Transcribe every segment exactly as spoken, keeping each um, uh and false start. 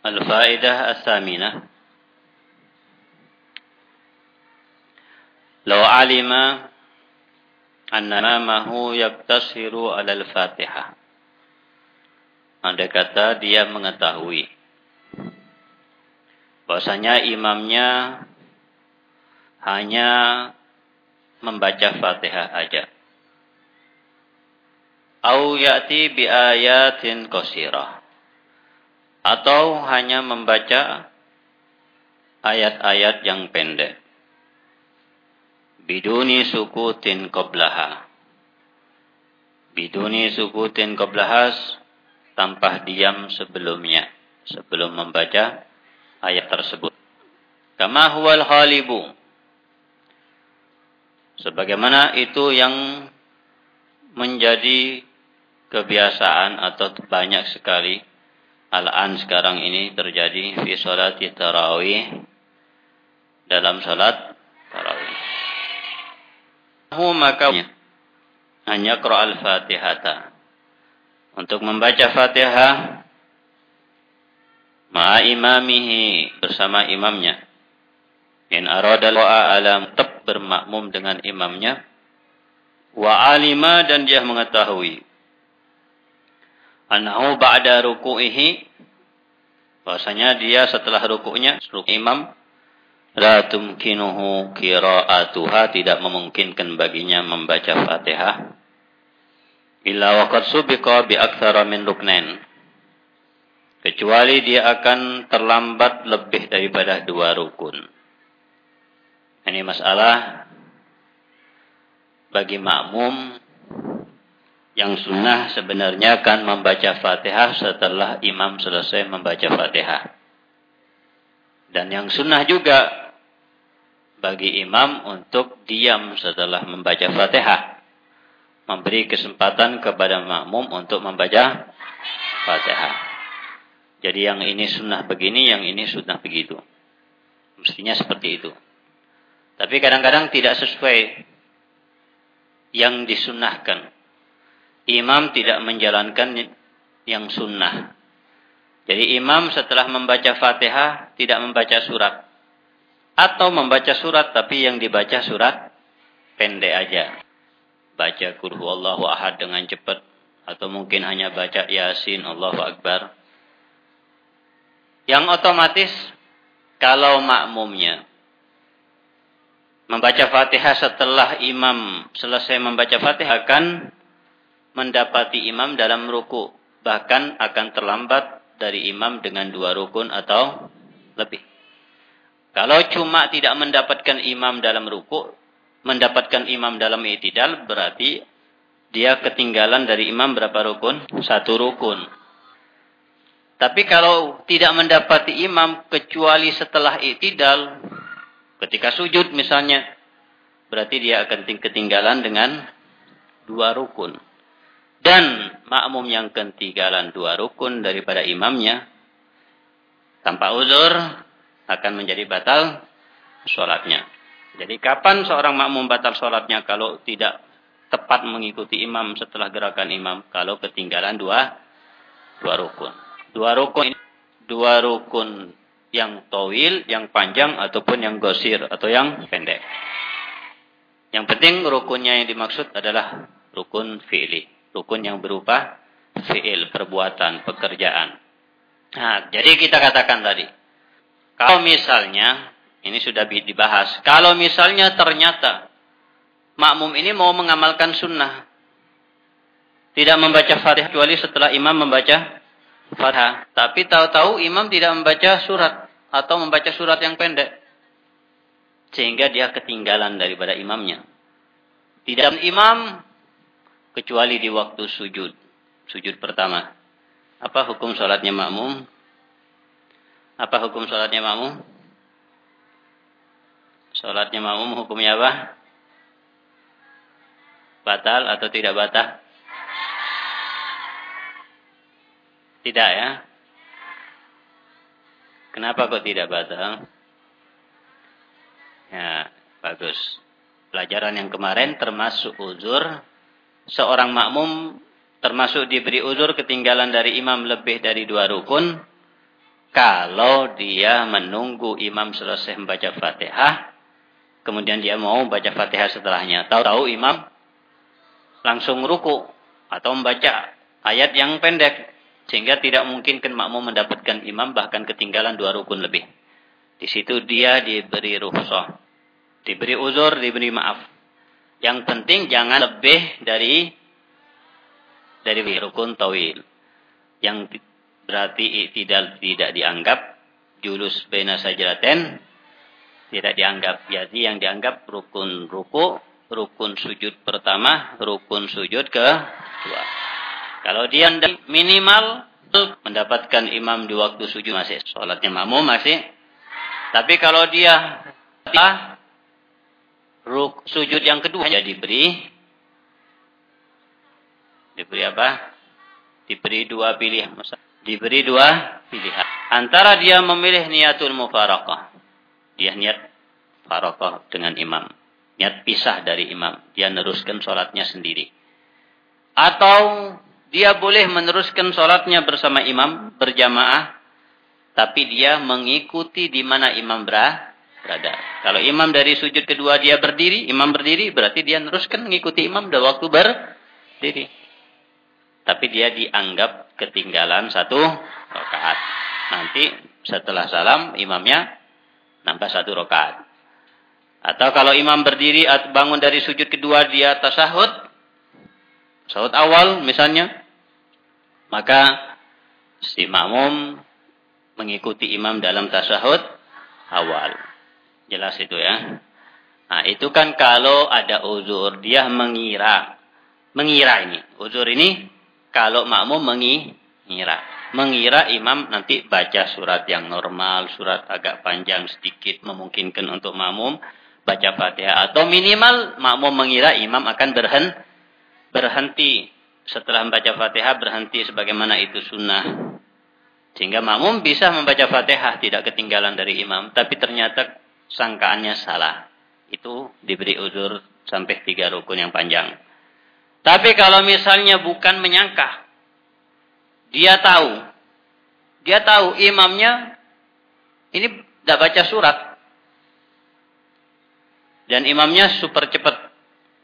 Al-fa'idah as-saminah. Law alima anna imamahu yaktasiru 'ala al-Fatihah. Andai kata dia mengetahui bahwasanya imamnya hanya membaca Fatihah aja. Au ya'ti bi ayatin qasirah. Atau hanya membaca ayat-ayat yang pendek. Biduni sukutin qablaha. Biduni sukutin qablaha, tanpa diam sebelumnya, sebelum membaca ayat tersebut. Kama huwal khalibu. Sebagaimana itu yang menjadi kebiasaan atau banyak sekali al-an sekarang ini terjadi fi sholati tarawih, dalam salat tarawih. Hu makanya hanya qira al-Fatihata, untuk membaca Fatihah ma'a imamihi, bersama imamnya. In arada wa alam, tetap bermakmum dengan imamnya. Wa alima, dan dia mengetahui annahu ba'da ruku'ihi, bahwasanya dia setelah rukuknya, rukuk imam, la tumkinuhu qira'atuha, tidak memungkinkan baginya membaca Fatihah, illa waqad subiqa bi aktsara min ruknain, kecuali dia akan terlambat lebih daripada dua rukun. Ini masalah bagi makmum. Yang sunnah sebenarnya kan membaca Fatihah setelah imam selesai membaca Fatihah. Dan yang sunnah juga bagi imam untuk diam setelah membaca Fatihah. Memberi kesempatan kepada makmum untuk membaca Fatihah. Jadi yang ini sunnah begini, yang ini sunnah begitu. Mestinya seperti itu. Tapi kadang-kadang tidak sesuai yang disunnahkan. Imam tidak menjalankan yang sunnah. Jadi imam setelah membaca Fatihah tidak membaca surat. Atau membaca surat tapi yang dibaca surat pendek aja. Baca Qul huwallahu ahad dengan cepat. Atau mungkin hanya baca Yasin, Allahu Akbar. Yang otomatis kalau makmumnya membaca Fatihah setelah imam selesai membaca Fatihah, akan mendapati imam dalam ruku, bahkan akan terlambat dari imam dengan dua rukun atau lebih. Kalau cuma tidak mendapatkan imam dalam ruku, mendapatkan imam dalam i'tidal, berarti dia ketinggalan dari imam berapa rukun? Satu rukun. Tapi kalau tidak mendapati imam kecuali setelah i'tidal, ketika sujud misalnya, berarti dia akan ketinggalan dengan dua rukun. Dan makmum yang ketinggalan dua rukun daripada imamnya tanpa uzur akan menjadi batal sholatnya. Jadi kapan seorang makmum batal sholatnya? Kalau tidak tepat mengikuti imam setelah gerakan imam, kalau ketinggalan dua dua rukun. Dua rukun ini dua rukun yang tawil, yang panjang, ataupun yang gosir atau yang pendek. Yang penting rukunnya yang dimaksud adalah rukun fi'li. Rukun yang berupa fi'il, perbuatan, pekerjaan. Nah, jadi kita katakan tadi, kalau misalnya, ini sudah dibahas, kalau misalnya ternyata makmum ini mau mengamalkan sunnah, tidak membaca Fatihah kecuali setelah imam membaca Fatihah, tapi tahu-tahu imam tidak membaca surat, atau membaca surat yang pendek, sehingga dia ketinggalan daripada imamnya. Tidak imam kecuali di waktu sujud. Sujud pertama. Apa hukum sholatnya makmum? Apa hukum sholatnya makmum? Sholatnya makmum hukumnya apa? Batal atau tidak batal? Tidak ya? Kenapa kok tidak batal? Ya, bagus. Pelajaran yang kemarin termasuk uzur. Seorang makmum termasuk diberi uzur ketinggalan dari imam lebih dari dua rukun. Kalau dia menunggu imam selesai membaca Fatihah, kemudian dia mau baca Fatihah setelahnya. Tahu-tahu imam langsung ruku atau membaca ayat yang pendek, sehingga tidak memungkinkan makmum mendapatkan imam, bahkan ketinggalan dua rukun lebih. Di situ dia diberi rukhsah, diberi uzur, diberi maaf. Yang penting jangan lebih dari dari rukun tawil, yang berarti tidak tidak dianggap julus baina sajdatain, tidak dianggap. Jadi yang dianggap rukun ruku, rukun sujud pertama, rukun sujud kedua. Kalau dia minimal mendapatkan imam di waktu sujud masih, salatnya makmum masih. Tapi kalau dia ruk sujud yang kedua, jadi diberi diberi apa? Diberi dua pilihan. Diberi dua pilihan. Antara dia memilih niatul mufaraqah, dia niat faraqah dengan imam, niat pisah dari imam, dia meneruskan sholatnya sendiri. Atau dia boleh meneruskan sholatnya bersama imam, berjamaah, tapi dia mengikuti di mana imam berada. Kalau imam dari sujud kedua dia berdiri, imam berdiri, berarti dia meneruskan mengikuti imam dah waktu berdiri. Tapi dia dianggap ketinggalan satu rakaat. Nanti setelah salam imamnya nambah satu rakaat. Atau kalau imam berdiri atau bangun dari sujud kedua dia tasahud, tasahud awal misalnya, maka si makmum mengikuti imam dalam tasahud awal. Jelas itu ya. Nah itu kan kalau ada uzur, dia mengira. Mengira ini. Uzur ini kalau makmum mengira. Mengira imam nanti baca surat yang normal, surat agak panjang sedikit, memungkinkan untuk makmum baca Fatihah. Atau minimal makmum mengira imam akan berhenti. Berhenti. Setelah membaca Fatihah berhenti sebagaimana itu sunnah. Sehingga makmum bisa membaca Fatihah tidak ketinggalan dari imam. Tapi ternyata sangkaannya salah. Itu diberi uzur sampai tiga rukun yang panjang. Tapi kalau misalnya bukan menyangka, dia tahu, dia tahu imamnya ini tidak baca surat, dan imamnya super cepat.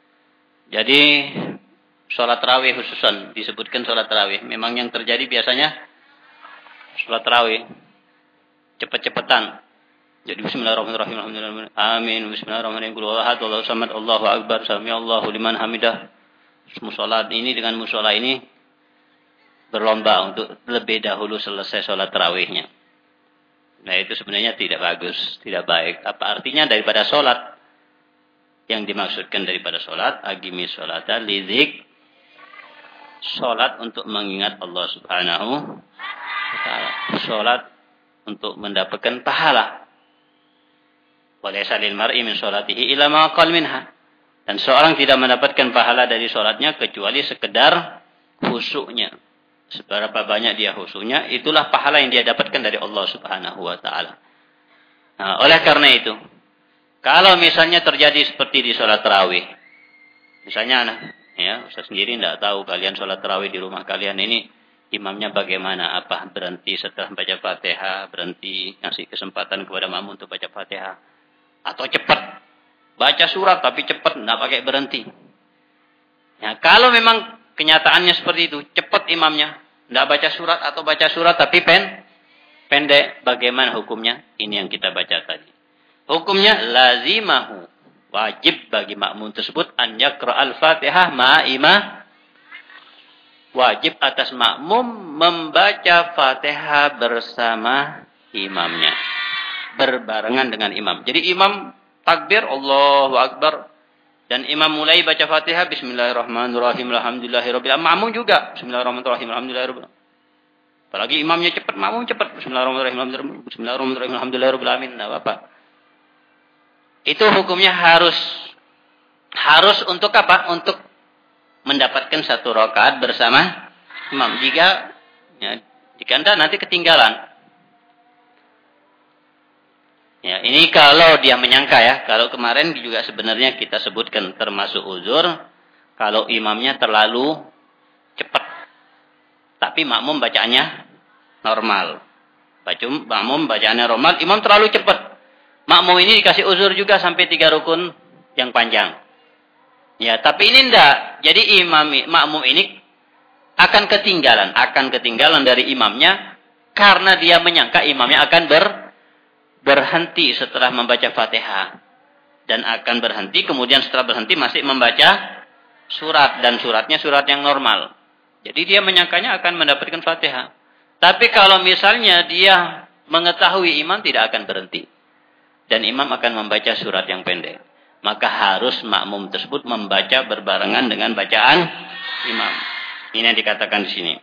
Jadi sholat tarawih khususan disebutkan sholat tarawih. Memang yang terjadi biasanya sholat tarawih cepat-cepatan. Jadi bismillahirrahmanirrahim, alhamdulillah, amin, bismillahirrahmanirrahim, qul huwallahu ahad, Allahu samad, Allahu akbar, sami Allahu liman hamidah. Musola ini dengan musola ini berlomba untuk lebih dahulu selesai sholat tarawihnya. Nah itu sebenarnya tidak bagus, tidak baik. Apa artinya daripada sholat? Yang dimaksudkan daripada sholat, agimi sholata lizik, sholat untuk mengingat Allah Subhanahu wa Ta'ala. Sholat untuk mendapatkan pahala. Walaysa lil mar'i min sholatihi illa ma qal minha. Dan seorang tidak mendapatkan pahala dari sholatnya kecuali sekedar khusyuknya. Seberapa banyak dia khusyuknya, itulah pahala yang dia dapatkan dari Allah Subhanahu wa Ta'ala. Nah, oleh karena itu, kalau misalnya terjadi seperti di sholat tarawih, misalnya, ya, saya sendiri tidak tahu kalian sholat tarawih di rumah kalian ini imamnya bagaimana, apa berhenti setelah baca Fatihah, berhenti ngasih kesempatan kepada makmum untuk baca Fatihah, atau cepat. Baca surat tapi cepat, tidak pakai berhenti. Ya, kalau memang kenyataannya seperti itu, cepat imamnya, tidak baca surat atau baca surat tapi pen, pendek, bagaimana hukumnya? Ini yang kita baca tadi. Hukumnya lazimahu, wajib bagi makmum tersebut an yaqra al-Fatihah ma'imah. Wajib atas makmum membaca Fatihah bersama imamnya, berbarengan dengan imam. Jadi imam takbir, Allahu Akbar. Dan imam mulai baca Fatihah, bismillahirrahmanirrahim, alhamdulillahirabbil alamin. Makmum juga, bismillahirrahmanirrahim, alhamdulillahirabbil alamin. Apalagi imamnya cepat, makmum cepat, bismillahirrahmanirrahim, bismillahirrahmanirrahim, alhamdulillahirabbil alamin. Enggak apa-apa. Itu hukumnya harus harus untuk apa? Untuk mendapatkan satu rakaat bersama imam. Jika ya, jika Anda nanti ketinggalan. Ya, ini kalau dia menyangka ya. Kalau kemarin juga sebenarnya kita sebutkan termasuk uzur kalau imamnya terlalu cepat. Tapi makmum bacaannya normal. makmum bacaannya normal, imam terlalu cepat. Makmum ini dikasih uzur juga sampai tiga rukun yang panjang. Ya, tapi ini enggak. Jadi imam makmum ini akan ketinggalan, akan ketinggalan dari imamnya karena dia menyangka imamnya akan ber, berhenti setelah membaca Fatihah dan akan berhenti, kemudian setelah berhenti masih membaca surat dan suratnya surat yang normal. Jadi dia menyangkanya akan mendapatkan Fatihah. Tapi kalau misalnya dia mengetahui imam tidak akan berhenti dan imam akan membaca surat yang pendek, maka harus makmum tersebut membaca berbarengan dengan bacaan imam. Ini yang dikatakan di sini.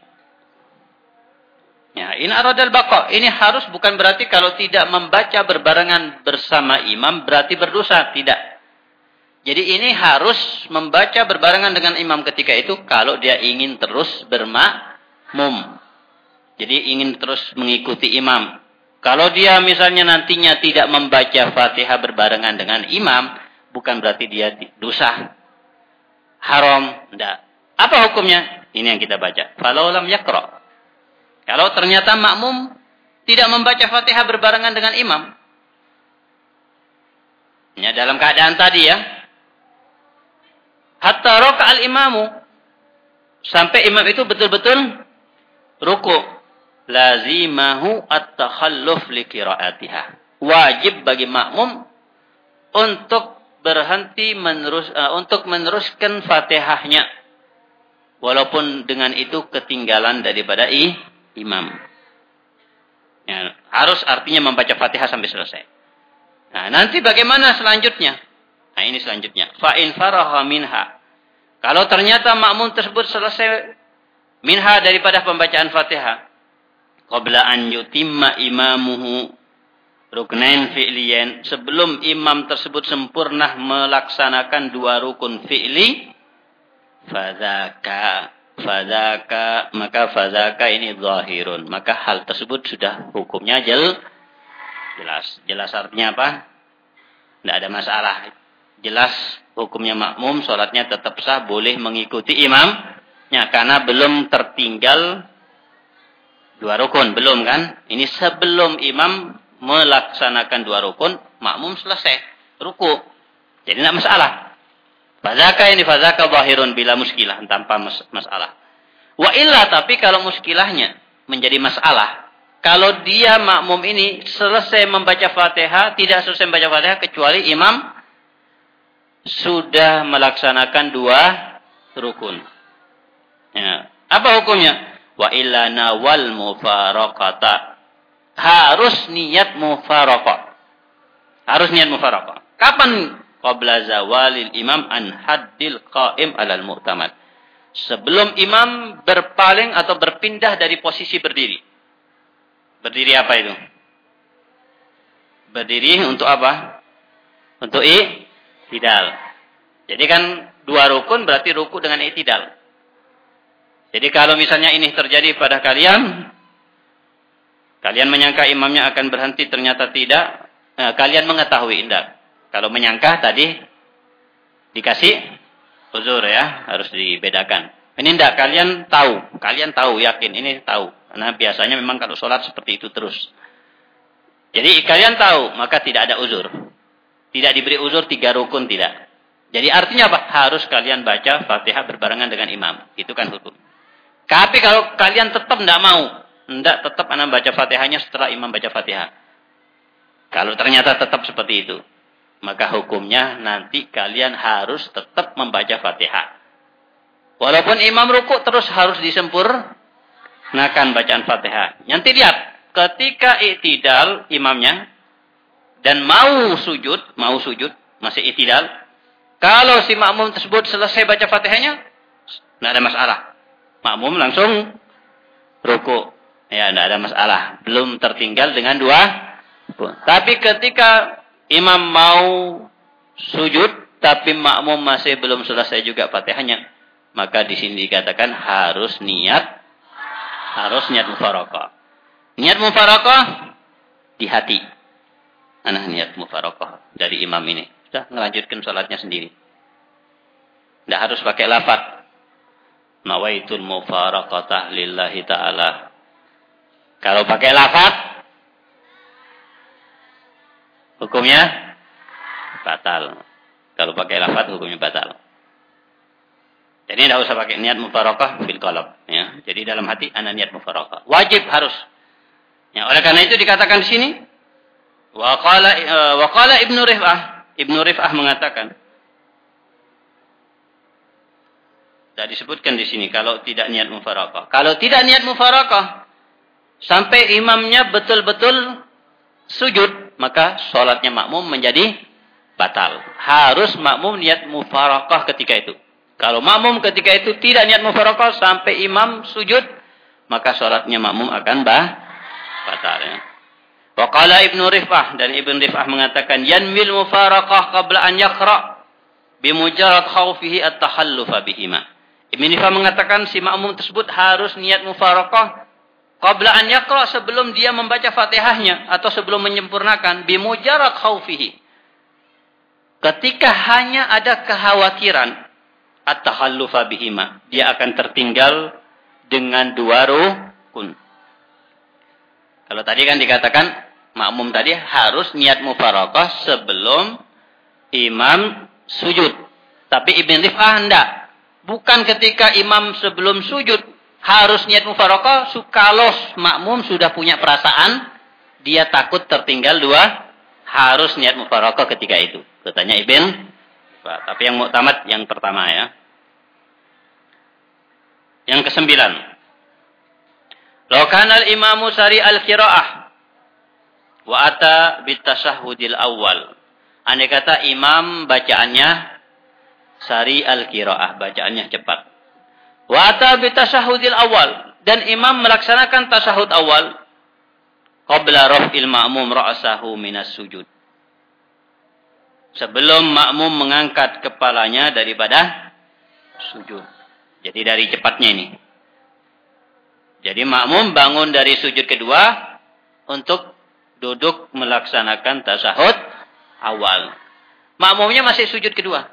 Ya, in aradal baqa. Ini harus bukan berarti kalau tidak membaca berbarengan bersama imam berarti berdosa, tidak. Jadi ini harus membaca berbarengan dengan imam ketika itu kalau dia ingin terus bermakmum. Jadi ingin terus mengikuti imam. Kalau dia misalnya nantinya tidak membaca Fatihah berbarengan dengan imam, bukan berarti dia dosa. Haram, enggak. Apa hukumnya? Ini yang kita baca. Falau lam yaqra. Kalau ternyata makmum tidak membaca Fatihah berbarengan dengan imam. Ya, dalam keadaan tadi ya. Hatta raka'al imamu. Sampai imam itu betul-betul ruku'. Lazimahu at-takhalluf li qira'atiha. Wajib bagi makmum untuk berhenti menerus uh, untuk meneruskan Fatihahnya. Walaupun dengan itu ketinggalan daripada i, imam. Ya, harus artinya membaca Fatihah sampai selesai. Nah, nanti bagaimana selanjutnya? Nah, ini selanjutnya. Fa in faraha minha. Kalau ternyata makmum tersebut selesai minha daripada pembacaan Fatihah, qabla an yutimma imamuhu ruknain fi'liyan, sebelum imam tersebut sempurna melaksanakan dua rukun fi'li, fadzaka fadzaka maka fadzaka ini zahirun, maka hal tersebut sudah hukumnya jel, jelas. Jelas artinya apa? Tidak ada masalah. Jelas hukumnya makmum, sholatnya tetap sah, boleh mengikuti imamnya karena belum tertinggal dua rukun, belum kan? Ini sebelum imam melaksanakan dua rukun, makmum selesai ruku. Jadi tidak masalah. Fadzaka ini fadzaka zahirun bila muskilah, tanpa mas masalah. Wa illa, tapi kalau muskilahnya menjadi masalah, kalau dia makmum ini selesai membaca Fatihah, tidak selesai membaca Fatihah kecuali imam sudah melaksanakan dua rukun. Ya. Apa hukumnya? Wa illa nawal mufaraqata. Harus niat mufaraqah. Harus niat mufaraqah. Kapan? Qabla zawalil imam an haddil qa'im alal mu'tamad. Sebelum imam berpaling atau berpindah dari posisi berdiri. Berdiri apa itu? Berdiri untuk apa? Untuk i'tidal. Jadi kan dua rukun berarti ruku dengan i'tidal. Jadi kalau misalnya ini terjadi pada kalian, kalian menyangka imamnya akan berhenti, ternyata tidak, nah, kalian mengetahui, tidak. Kalau menyangka tadi dikasih uzur ya, harus dibedakan. Ini tidak, kalian tahu, kalian tahu, yakin, ini tahu. Karena biasanya memang kalau sholat seperti itu terus. Jadi kalian tahu, maka tidak ada uzur. Tidak diberi uzur tiga rukun, tidak. Jadi artinya apa? Harus kalian baca Fatihah berbarengan dengan imam. Itu kan hukum. Tapi kalau kalian tetap tidak mau, tidak, tetap anak baca Fatihahnya setelah imam baca Fatihah. Kalau ternyata tetap seperti itu, maka hukumnya nanti kalian harus tetap membaca Fatihah. Walaupun imam ruku terus harus disempurnakan bacaan Fatihah. Nanti lihat, ketika i'tidal imamnya dan mau sujud, mau sujud, masih i'tidal, kalau si makmum tersebut selesai baca Fatihahnya, tidak ada masalah. Makmum langsung ruku. Ya, tidak ada masalah. Belum tertinggal dengan dua. Tapi ketika imam mau sujud, tapi makmum masih belum selesai juga Fatihahnya, maka di sini dikatakan harus niat, harus niat mufaraqah. Niat mufaraqah di hati. Nah, niat mufaraqah dari imam ini. Sudah melanjutkan salatnya sendiri. Tidak harus pakai lafaz. Nawaitul mufaraqatah lillahi ta'ala. Kalau pakai lafaz, hukumnya batal. Kalau pakai lafaz hukumnya batal. Jadi tidak usah pakai niat mufarakah fil qalb, ya. Jadi dalam hati ana niat mufarakah. Wajib harus. Ya, oleh karena itu dikatakan di sini wa qala uh, wa qala Ibnu Rif'ah, Ibnu Rif'ah mengatakan, tidak disebutkan di sini kalau tidak niat mufarakah. Kalau tidak niat mufarakah sampai imamnya betul-betul sujud, maka sholatnya makmum menjadi batal. Harus makmum niat mufarakah ketika itu. Kalau makmum ketika itu tidak niat mufarakah sampai imam sujud, maka sholatnya makmum akan bah, batal. Ya. Wa qala Ibnu Rif'ah, dan Ibnu Rif'ah mengatakan yanwil mufarakah qabla an yaqra bimujarrad khawfihi at-takhallufa bihima. Ibnu Rif'ah mengatakan si makmum tersebut harus niat mufarakah qabla an yaqra, sebelum dia membaca Fatihahnya atau sebelum menyempurnakan, bimujarrad khawfihi. Ketika hanya ada kekhawatiran at-takhallufa bihima, dia akan tertinggal dengan dua rukun. Kalau tadi kan dikatakan makmum tadi harus niat mufarakah sebelum imam sujud. Tapi Ibn Rif'ah hendak. Bukan ketika imam sebelum sujud harus niat mufarakah, kalau makmum sudah punya perasaan dia takut tertinggal dua, harus niat mufarakah ketika itu. Katanya Ibn. Tapi yang muktamad yang pertama, ya. Yang kesembilan. Law kana al-imamu sari al-qiraah wa ata bitasahhudil awal. Andai kata imam bacaannya sari al-qiraah, bacaannya cepat. Wa ata bitasahhudil awal, dan imam melaksanakan tasahud awal qabla raf'il ma'mum ra'sahu minas sujud. Sebelum makmum mengangkat kepalanya daripada sujud. Jadi dari cepatnya ini. Jadi makmum bangun dari sujud kedua untuk duduk melaksanakan tasahud awal. Makmumnya masih sujud kedua.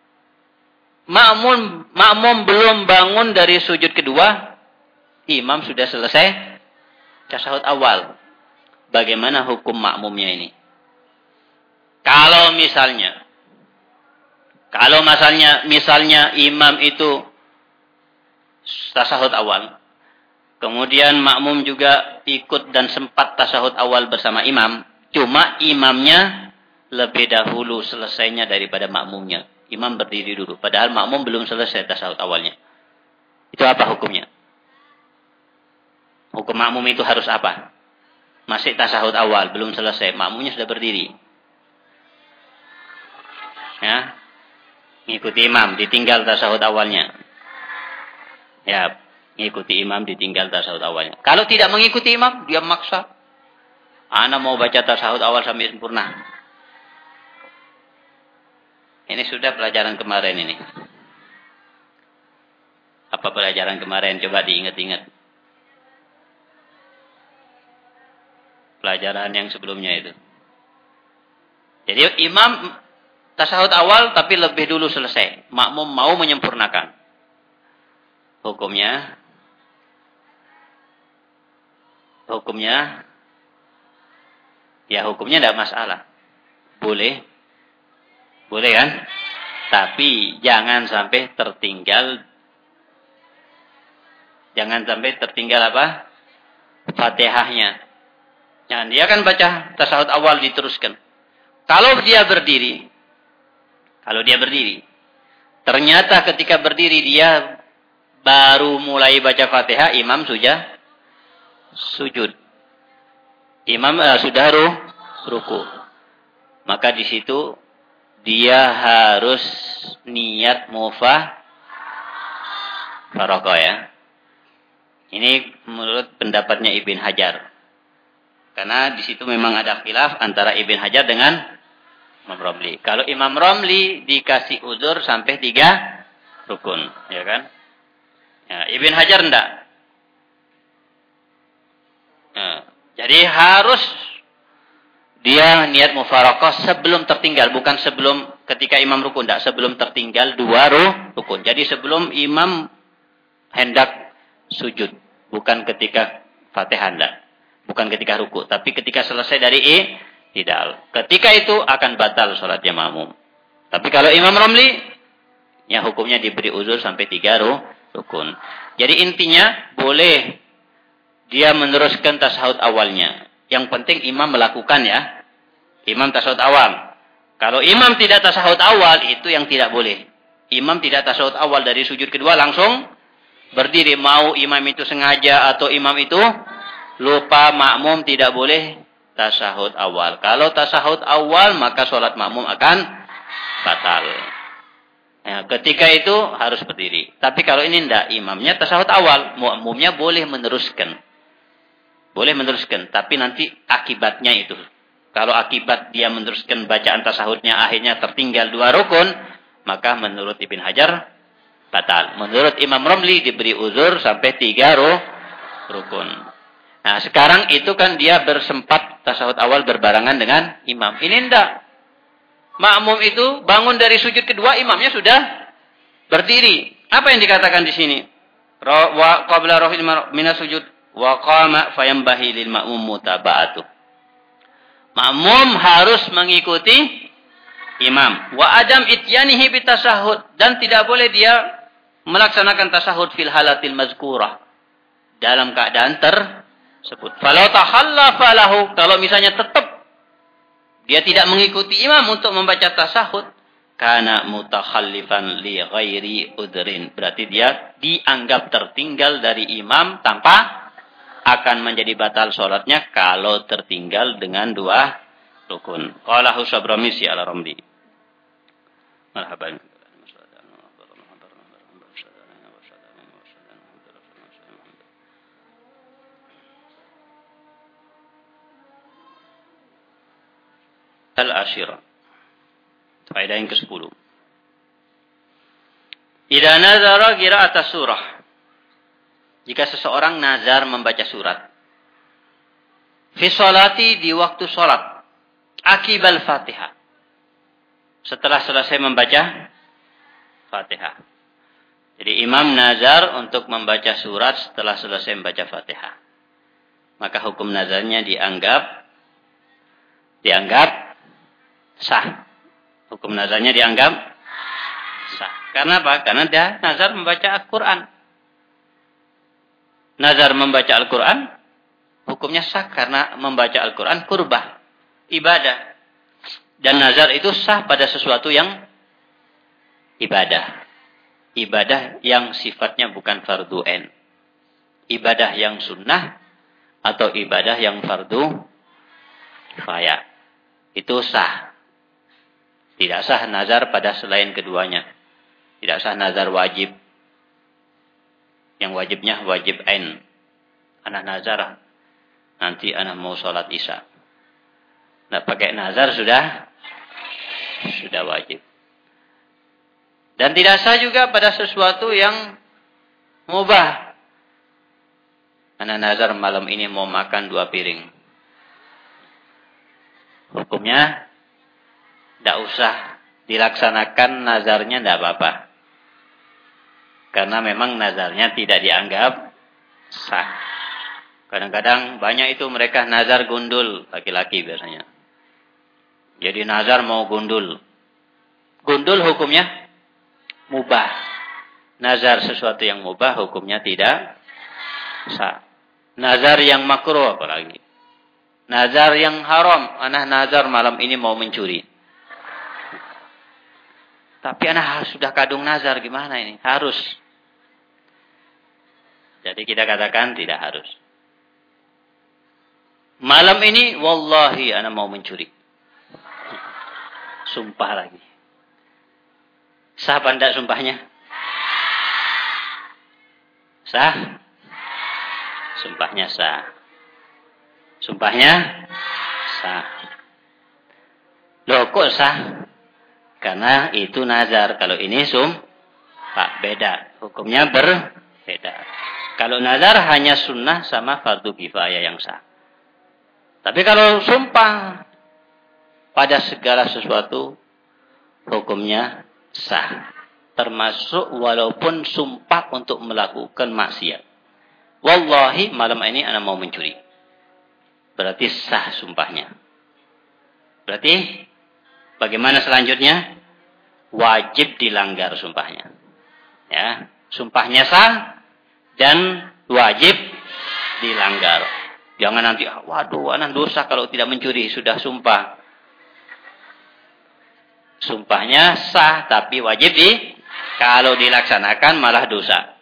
Makmum makmum belum bangun dari sujud kedua, imam sudah selesai tasahud awal. Bagaimana hukum makmumnya ini? Kalau misalnya, kalau misalnya, misalnya imam itu tasahud awal, kemudian makmum juga ikut dan sempat tasahud awal bersama imam, cuma imamnya lebih dahulu selesainya daripada makmumnya. Imam berdiri dulu, padahal makmum belum selesai tasahud awalnya. Itu apa hukumnya? Hukum makmum itu harus apa? Masih tasahud awal, belum selesai, makmumnya sudah berdiri. Ya, ngikuti imam, ditinggal tasahud awalnya. Ya, ngikuti imam, ditinggal tasahud awalnya. Kalau tidak mengikuti imam, dia maksa. Ana mau baca tasahud awal sampai sempurna. Ini sudah pelajaran kemarin ini. Apa pelajaran kemarin? Coba diingat-ingat. Pelajaran yang sebelumnya itu. Jadi imam tasahud awal tapi lebih dulu selesai. Makmum mau menyempurnakan. Hukumnya. Hukumnya. Ya hukumnya tidak masalah. Boleh. Boleh kan? Tapi jangan sampai tertinggal. Jangan sampai tertinggal apa? Fatihahnya. Jangan, dia kan baca tasahud awal diteruskan. Kalau dia berdiri. Kalau dia berdiri, ternyata ketika berdiri dia baru mulai baca Fatihah, imam sudah sujud. Imam uh, sudah ruh, ruku. Maka di situ dia harus niat mufah farakah, ya. Ini menurut pendapatnya Ibn Hajar. Karena di situ memang ada khilaf antara Ibn Hajar dengan Imam Romli. Kalau Imam Romli dikasih udzur sampai tiga rukun, ya kan? Ya, Ibn Hajar enggak. Ya, jadi harus dia niat mufarakah sebelum tertinggal, bukan sebelum ketika imam rukun, enggak, sebelum tertinggal dua rukun. Jadi sebelum imam hendak sujud, bukan ketika Fatihah, enggak. Bukan ketika ruku, tapi ketika selesai dari i, Tidak. Ketika itu akan batal sholatnya makmum. Tapi kalau imam ramli, ya hukumnya diberi uzur sampai tiga rukun. Jadi intinya boleh dia meneruskan tasahud awalnya. Yang penting imam melakukan ya. Imam tasahud awal. Kalau imam tidak tasahud awal, itu yang tidak boleh. Imam tidak tasahud awal dari sujud kedua langsung berdiri. Mau imam itu sengaja atau imam itu lupa, makmum tidak boleh tasahud awal. Kalau tasahud awal, maka sholat makmum akan batal. Ya, ketika itu harus berdiri. Tapi kalau ini tidak, imamnya tasahud awal, makmumnya boleh meneruskan. Boleh meneruskan, tapi nanti akibatnya itu. Kalau akibat dia meneruskan bacaan tasahudnya akhirnya tertinggal dua rukun, maka menurut Ibn Hajar batal. Menurut Imam Romli diberi uzur sampai tiga rukun. Nah, sekarang itu kan dia bersempat tasahud awal berbarengan dengan imam. Ini enggak. Makmum itu bangun dari sujud kedua, imamnya sudah berdiri. Apa yang dikatakan di sini? Wa qabla raf'il minas sujud wa qama fayambahi lil ma'mum mutaba'atu. Makmum harus mengikuti imam. Wa adam ityanihi bitasahud, dan tidak boleh dia melaksanakan tasahud fil halatil mazkurah dalam keadaan tersebut. Falau takhallafa lahu, kalau misalnya tetap dia tidak mengikuti imam untuk membaca tasahud, kana mutakhallifan li ghairi udrin, berarti dia dianggap tertinggal dari imam tanpa akan menjadi batal sholatnya kalau tertinggal dengan dua rukun. Qala Husabramisi ala Ramli. Marhaban. Al-Ashirah. Faedah yang kesepuluh. Idza nazara qira'at surah. Jika seseorang nazar membaca surat. Fi sholati, di waktu sholat. Akibal Fatihah. Setelah selesai membaca Fatihah. Jadi imam nazar untuk membaca surat setelah selesai membaca Fatihah. Maka hukum nazarnya dianggap dianggap sah. Hukum nazarnya dianggap sah. Karena apa? Karena dia nazar membaca Al-Quran. Nazar membaca Al-Quran, hukumnya sah karena membaca Al-Quran kurbah, ibadah. Dan nazar itu sah pada sesuatu yang ibadah. Ibadah yang sifatnya bukan fardu ain. Ibadah yang sunnah atau ibadah yang fardu kifayah. Itu sah. Tidak sah nazar pada selain keduanya. Tidak sah nazar wajib. Yang wajibnya wajib ain. Anak nazar. Nanti anak mau sholat isya. Nah, pakai nazar sudah sudah wajib. Dan tidak sah juga pada sesuatu yang mubah. Anak nazar malam ini mau makan dua piring. Hukumnya tidak usah dilaksanakan nazarnya, tidak apa-apa. Karena memang nazarnya tidak dianggap sah. Kadang-kadang banyak itu mereka nazar gundul, laki-laki biasanya. Jadi nazar mau gundul. Gundul hukumnya mubah. Nazar sesuatu yang mubah hukumnya tidak sah. Nazar yang makruh apalagi. Nazar yang haram. Anak nazar malam ini mau mencuri. Tapi anak sudah kadung nazar, gimana ini? Harus. Jadi kita katakan tidak harus. Malam ini, wallahi anak mau mencuri. Sumpah lagi. Sah apa enggak sumpahnya? Sah? Sumpahnya sah. Sumpahnya sah. Loh kok sah? Karena itu nazar. Kalau ini sumpah, beda. Hukumnya berbeda. Kalau nazar hanya sunnah sama fardu kifayah yang sah. Tapi kalau sumpah pada segala sesuatu, hukumnya sah. Termasuk walaupun sumpah untuk melakukan maksiat. Wallahi malam ini anak mau mencuri. Berarti sah sumpahnya. Berarti bagaimana selanjutnya? Wajib dilanggar sumpahnya. Ya, sumpahnya sah dan wajib dilanggar. Jangan nanti, waduh, anak dosa kalau tidak mencuri, sudah sumpah. Sumpahnya sah, tapi wajib di, kalau dilaksanakan malah dosa.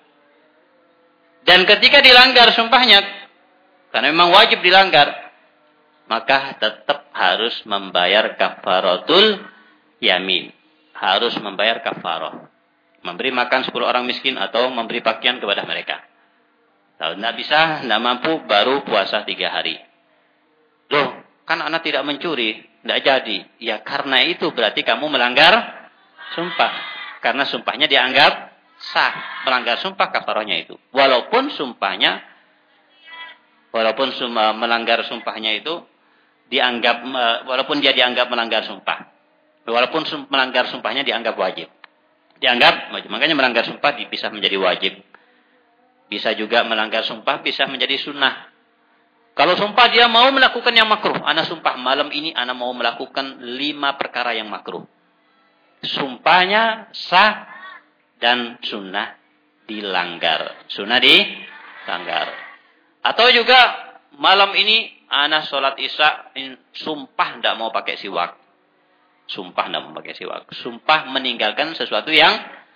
Dan ketika dilanggar sumpahnya, karena memang wajib dilanggar, maka tetap harus membayar kafaratul yamin. Harus membayar kafarah. Memberi makan sepuluh orang miskin atau memberi pakaian kepada mereka. Kalau tidak bisa, tidak mampu, baru puasa tiga hari. Loh, kan anak tidak mencuri, tidak jadi. Ya karena itu berarti kamu melanggar sumpah. Karena sumpahnya dianggap sah. Melanggar sumpah kafarahnya itu. Walaupun sumpahnya, walaupun summa, melanggar sumpahnya itu, dianggap, walaupun dia dianggap melanggar sumpah. Walaupun sum, melanggar sumpahnya dianggap wajib. Dianggap wajib. Makanya melanggar sumpah bisa menjadi wajib. Bisa juga melanggar sumpah, bisa menjadi sunnah. Kalau sumpah dia mau melakukan yang makruh. Ana sumpah malam ini ana mau melakukan lima perkara yang makruh. Sumpahnya sah dan sunnah dilanggar. Sunnah dilanggar. Atau juga malam ini ana sholat isya, sumpah tidak mau pakai siwak. Sumpah tidak mau pakai siwak. Sumpah meninggalkan sesuatu yang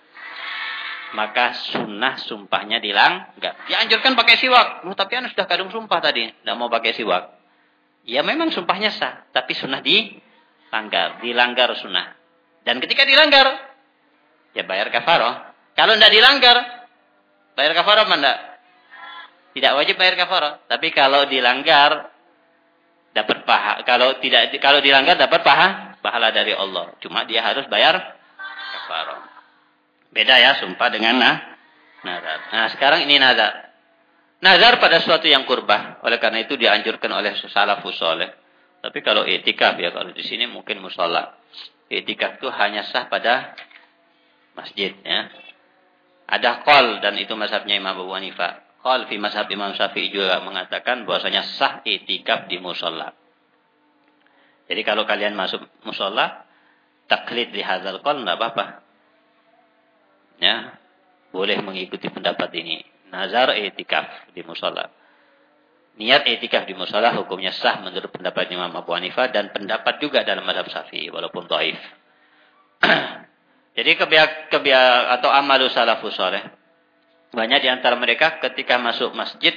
maka sunnah sumpahnya dilang, enggak. Dianjurkan pakai siwak. Oh, tapi anda sudah kadung sumpah tadi, tidak mau pakai siwak. Ya memang sumpahnya sah, tapi sunnah dilanggar, dilanggar sunnah. Dan ketika dilanggar, ya bayar kafarah. Kalau tidak dilanggar, bayar kafarah apa enggak? Tidak wajib bayar kafarah. Tapi kalau dilanggar, dapat pahala. Kalau tidak, kalau dilanggar dapat pahala, pahala dari Allah. Cuma dia harus bayar kafarah. Beda ya sumpah dengan nah, nazar. Nah sekarang ini nazar. Nazar pada suatu yang kurbah. Oleh karena itu dianjurkan oleh salafus saleh. Tapi kalau i'tikaf ya, kalau di sini mungkin mushola. I'tikaf itu hanya sah pada masjid ya. Ada qaul dan itu mazhabnya Imam Abu Hanifah. Qaul fi mazhab Imam Syafi'i juga mengatakan bahwasanya sah i'tikaf di mushola. Jadi kalau kalian masuk mushola, taklid li hadzal qaul enggak apa-apa. Ya, boleh mengikuti pendapat ini. Nazar i'tikaf di mushola. Niat i'tikaf di mushola hukumnya sah menurut pendapat Imam Abu Hanifah dan pendapat juga dalam mazhab Syafi'i walaupun dhaif. Jadi kebiak kebiak atau amalu salafus saleh. Banyak di antara mereka ketika masuk masjid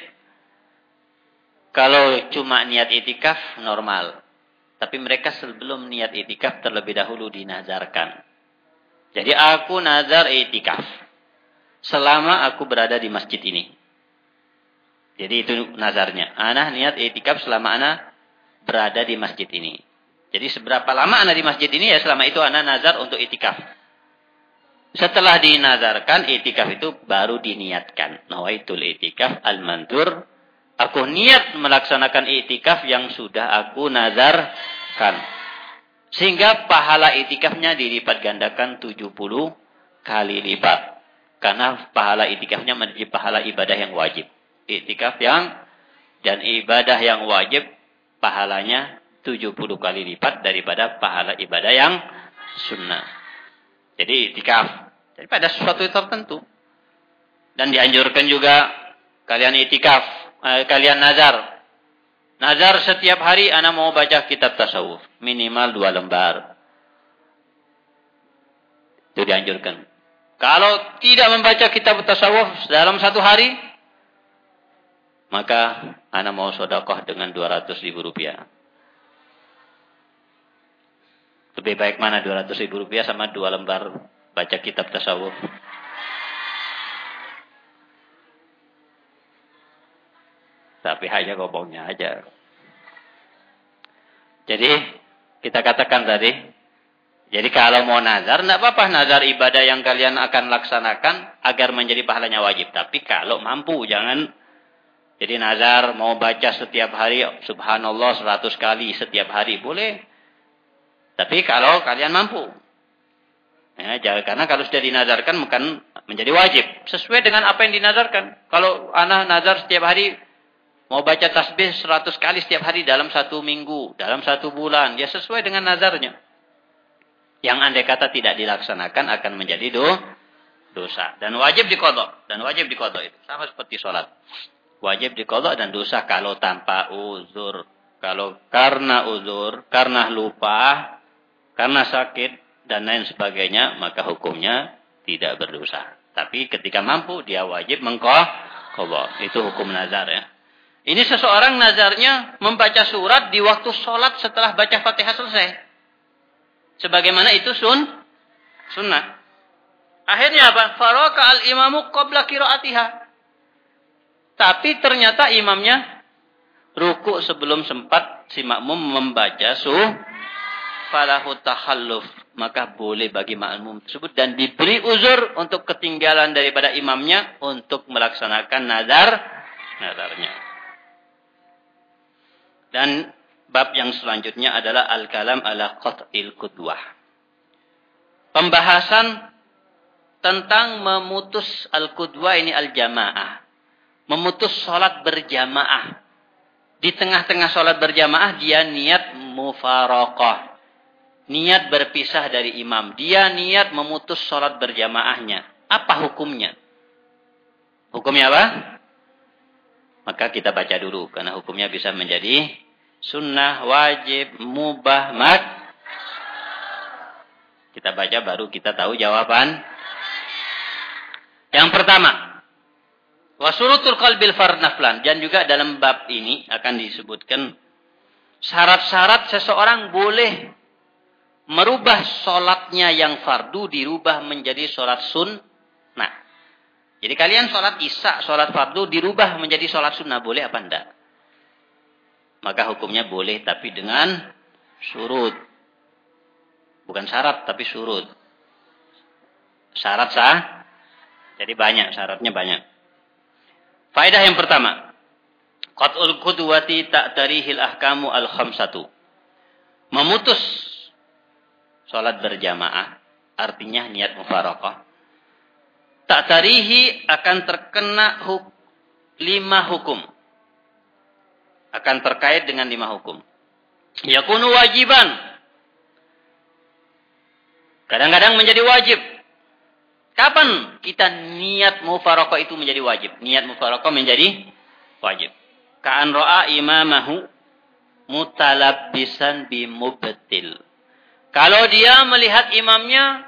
kalau cuma niat i'tikaf normal. Tapi mereka sebelum niat i'tikaf terlebih dahulu dinazarkan. Jadi aku nazar i'tikaf selama aku berada di masjid ini. Jadi itu nazarnya. Ana niat i'tikaf selama ana berada di masjid ini. Jadi seberapa lama ana di masjid ini ya selama itu ana nazar untuk i'tikaf. Setelah dinazarkan i'tikaf itu baru diniatkan. Nawaitul i'tikaf al-mandur. Aku niat melaksanakan i'tikaf yang sudah aku nazarkan. Sehingga pahala i'tikafnya dilipat gandakan tujuh puluh kali lipat. Karena pahala i'tikafnya menjadi pahala ibadah yang wajib. I'tikaf yang dan ibadah yang wajib pahalanya tujuh puluh kali lipat daripada pahala ibadah yang sunnah. Jadi i'tikaf daripada sesuatu tertentu. Dan dianjurkan juga kalian i'tikaf, eh, kalian nazar. Nazar setiap hari ana mau baca kitab tasawuf. Minimal dua lembar. Itu dianjurkan. Kalau tidak membaca kitab tasawuf dalam satu hari, maka ana mau sedekah dengan dua ratus ribu rupiah. Lebih baik mana dua ratus ribu rupiah sama dua lembar baca kitab tasawuf? Tapi hanya ngomongnya aja. Jadi kita katakan tadi, jadi kalau mau nazar, tidak apa-apa nazar ibadah yang kalian akan laksanakan agar menjadi pahalanya wajib. Tapi kalau mampu, jangan jadi nazar mau baca setiap hari, subhanallah seratus kali setiap hari, boleh. Tapi kalau kalian mampu. Ya, karena kalau sudah dinazarkan bukan menjadi wajib. Sesuai dengan apa yang dinazarkan. Kalau anak nazar setiap hari Mau baca tasbih seratus kali setiap hari dalam satu minggu, dalam satu bulan. Ya sesuai dengan nazarnya. Yang andai kata tidak dilaksanakan akan menjadi do, dosa. Dan wajib diqadha. Dan wajib diqadha itu. Sama seperti sholat. Wajib diqadha dan dosa kalau tanpa uzur. Kalau karena uzur, karena lupa, karena sakit, dan lain sebagainya, maka hukumnya tidak berdosa. Tapi ketika mampu, dia wajib mengqadha. Itu hukum nazar ya. Ini seseorang nazarnya membaca surat di waktu sholat setelah baca Fatihah selesai. Sebagaimana itu sun, sunnah. Akhirnya apa? Faraka al-imamu qabla qiraatiha. Tapi ternyata imamnya ruku sebelum sempat si makmum membaca suh. Falahu takhalluf. Maka boleh bagi makmum tersebut dan diberi uzur untuk ketinggalan daripada imamnya untuk melaksanakan nazar, nazarnya. Dan bab yang selanjutnya adalah al-kalam ala qat'il qudwah. Pembahasan tentang memutus al-qudwah ini al-jamaah. Memutus sholat berjamaah. Di tengah-tengah sholat berjamaah dia niat mufaraqah. Niat berpisah dari imam. Dia niat memutus sholat berjamaahnya. Apa hukumnya? Hukumnya apa? Maka kita baca dulu. Karena hukumnya bisa menjadi sunnah, wajib, mubah, mak. Kita baca baru kita tahu jawaban. Yang pertama, wasurutul qalbil farnaflan. Dan juga dalam bab ini akan disebutkan syarat-syarat seseorang boleh merubah sholatnya yang fardu dirubah menjadi sholat sunnah. Jadi kalian sholat isya, sholat fardu dirubah menjadi sholat sunnah. Boleh apa enggak? Maka hukumnya boleh tapi dengan surut. Bukan syarat tapi surut. Syarat sah. Jadi banyak, syaratnya banyak. Faedah yang pertama. Qat'ul qudwati ta'tarihil ahkamu al-khamsatu. Memutus sholat berjamaah. Artinya niat mufaraqah. Ta'tarihi akan terkena huk, lima hukum. Akan terkait dengan lima hukum. Yakunu wajiban. Kadang-kadang menjadi wajib. Kapan kita niat mufaraqah itu menjadi wajib? Niat mufaraqah menjadi wajib. Ka'an ra'a imamahu mutalabbisan bimubtil. Kalau dia melihat imamnya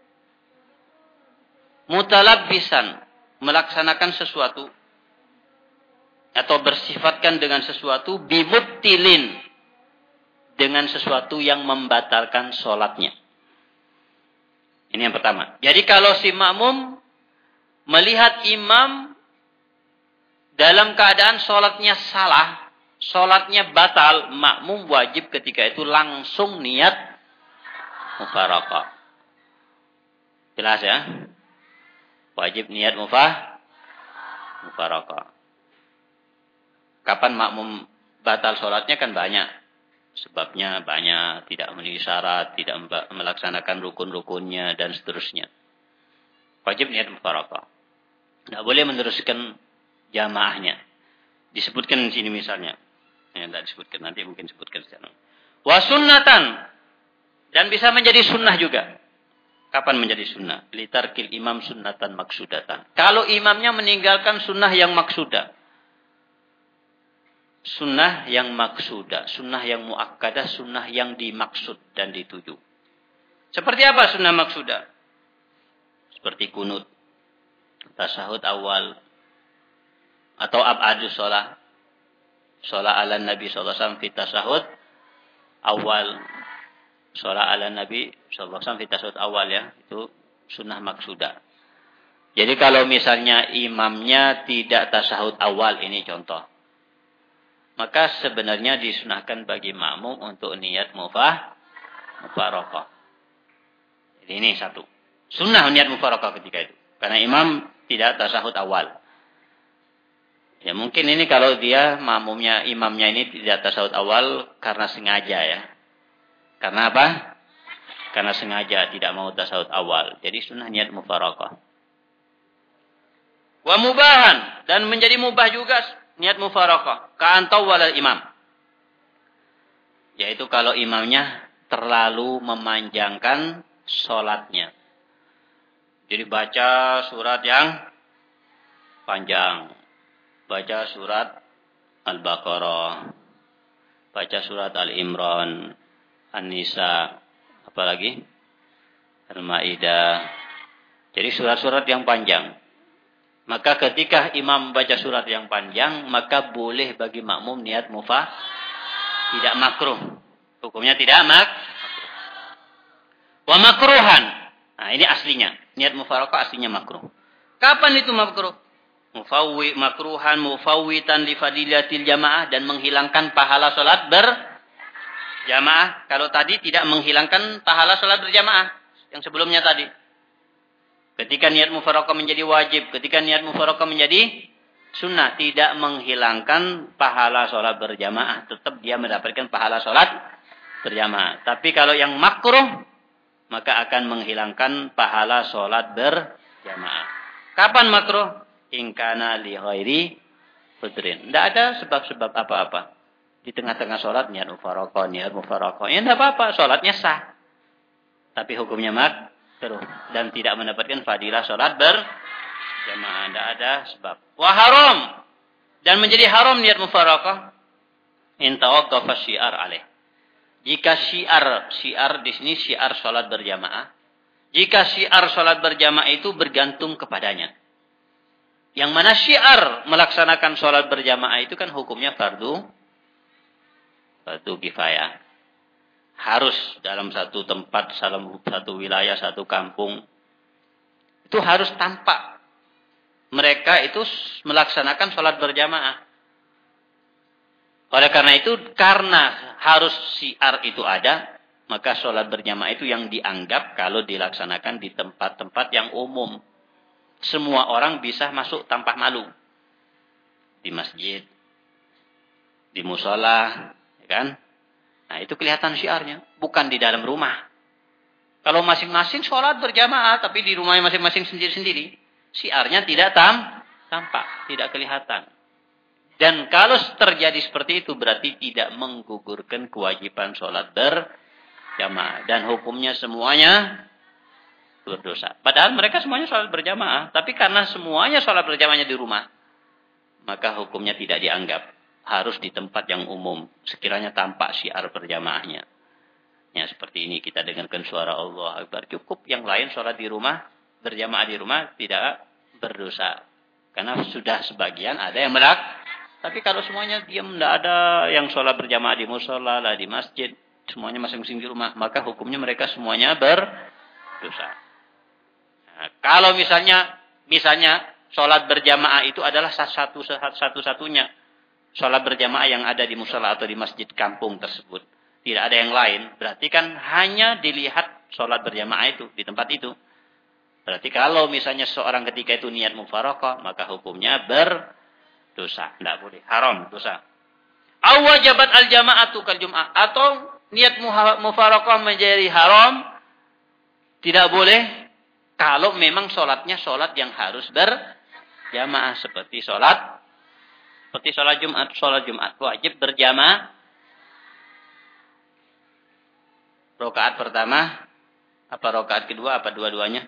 mutalabbisan, melaksanakan sesuatu atau bersifatkan dengan sesuatu bimubtilin, dengan sesuatu yang membatalkan sholatnya. Ini yang pertama. Jadi kalau si makmum melihat imam dalam keadaan sholatnya salah, sholatnya batal, makmum wajib ketika itu langsung niat mufaraqah. Jelas ya? Wajib niat mufah, mufaraqah. Kapan makmum batal sholatnya kan banyak. Sebabnya banyak. Tidak memenuhi syarat. Tidak melaksanakan rukun-rukunnya. Dan seterusnya. Wajib niat mufaraqah. Tidak boleh meneruskan jamaahnya. Disebutkan di sini misalnya. Ya, tidak disebutkan. Nanti mungkin disebutkan. Wa sunnatan. Dan bisa menjadi sunnah juga. Kapan menjadi sunnah? Litarkil imam sunnatan maksudatan. Kalau imamnya meninggalkan sunnah yang maksudah. Sunnah yang maksudah, sunnah yang muakkadah, sunnah yang dimaksud dan dituju. Seperti apa sunnah maksudah? Seperti kunut, tasahud awal, atau abadus sholah. Sholah ala Nabi sallallahu alaihi wasallam fi tasahud awal. Sholah ala Nabi sallallahu alaihi wasallam fi tasahud awal ya. Itu sunnah maksudah. Jadi kalau misalnya imamnya tidak tasahud awal, ini contoh. Maka sebenarnya disunahkan bagi makmum untuk niat mufah, mufaraqah. Jadi ini satu. Sunnah niat mufaraqah ketika itu. Karena imam tidak tasahud awal. Ya mungkin ini kalau dia makmumnya, imamnya ini tidak tasahud awal karena sengaja ya. Karena apa? Karena sengaja tidak mau tasahud awal. Jadi sunnah niat mufaraqah. Wa mubahan. Dan menjadi mubah juga niat mufaraqah, ka'antau walal imam. Yaitu kalau imamnya terlalu memanjangkan sholatnya. Jadi baca surat yang panjang. Baca surat Al-Baqarah. Baca surat Al-Imran. An-Nisa. Apalagi? Al-Ma'idah. Jadi surat-surat yang panjang. Maka ketika imam baca surat yang panjang, maka boleh bagi makmum niat mufa. Tidak makruh. Hukumnya tidak mak. Wa makruhan. Nah ini aslinya. Niat mufaraqah aslinya makruh. Kapan itu makruh? Mufawwi makruhan mufawwitan li fadilatil jamaah dan menghilangkan pahala salat berjamaah. Kalau tadi tidak menghilangkan pahala salat berjamaah yang sebelumnya tadi. Ketika niat mufaraqah menjadi wajib, ketika niat mufaraqah menjadi sunnah, tidak menghilangkan pahala salat berjamaah, tetap dia mendapatkan pahala salat berjamaah. Tapi kalau yang makruh maka akan menghilangkan pahala sholat berjamaah. Kapan makruh? Ingkana li ghairi udrin. Tidak ada sebab-sebab apa-apa. Di tengah-tengah sholat niat mufaraqah, niat mufaraqah. Ya tidak apa-apa, sholatnya sah. Tapi hukumnya makruh dan tidak mendapatkan fadilah sholat berjamaah. Tidak ada sebab. Wah haram. Dan menjadi haram niat mufaraqah. In tawaqqafa syiar alaih. Jika syiar, syiar di sini syiar sholat berjamaah. Jika syiar sholat berjamaah itu bergantung kepadanya. Yang mana syiar melaksanakan sholat berjamaah itu kan hukumnya fardu, fardu kifayah. Harus dalam satu tempat, dalam satu wilayah, satu kampung. Itu harus tampak. Mereka itu melaksanakan sholat berjamaah. Oleh karena itu, karena harus syiar itu ada, maka sholat berjamaah itu yang dianggap kalau dilaksanakan di tempat-tempat yang umum. Semua orang bisa masuk tanpa malu. Di masjid, di musola, ya kan? Nah itu kelihatan syiarnya, bukan di dalam rumah. Kalau masing-masing sholat berjamaah, tapi di rumahnya masing-masing sendiri-sendiri, syiarnya tidak tam, tampak, tidak kelihatan. Dan kalau terjadi seperti itu berarti tidak menggugurkan kewajiban sholat berjamaah. Dan hukumnya semuanya berdosa. Padahal mereka semuanya sholat berjamaah. Tapi karena semuanya sholat berjamaahnya di rumah. Maka hukumnya tidak dianggap. Harus di tempat yang umum. Sekiranya tampak syiar berjamaahnya. Ya seperti ini kita dengarkan suara Allah Akbar. Cukup yang lain sholat di rumah. Berjamaah di rumah tidak berdosa. Karena sudah sebagian ada yang melak. Tapi kalau semuanya diam, tidak ada yang sholat berjamaah di musola, lah di masjid, semuanya masing-masing di rumah, maka hukumnya mereka semuanya berdosa. Nah, kalau misalnya, misalnya sholat berjamaah itu adalah satu satu-satunya sholat berjamaah yang ada di musola atau di masjid kampung tersebut, tidak ada yang lain, berarti kan hanya dilihat sholat berjamaah itu di tempat itu. Berarti kalau misalnya seorang ketika itu niat mufaraqah, maka hukumnya ber dosa, tidak boleh, haram, dosa. Aw wajabat al jama'atu kal jum'ah, atau niat mufaraqah menjadi haram, tidak boleh kalau memang sholatnya sholat yang harus berjamaah seperti sholat seperti sholat Jumat, sholat Jumat wajib berjamaah. Rakaat pertama apa rakaat kedua apa dua-duanya?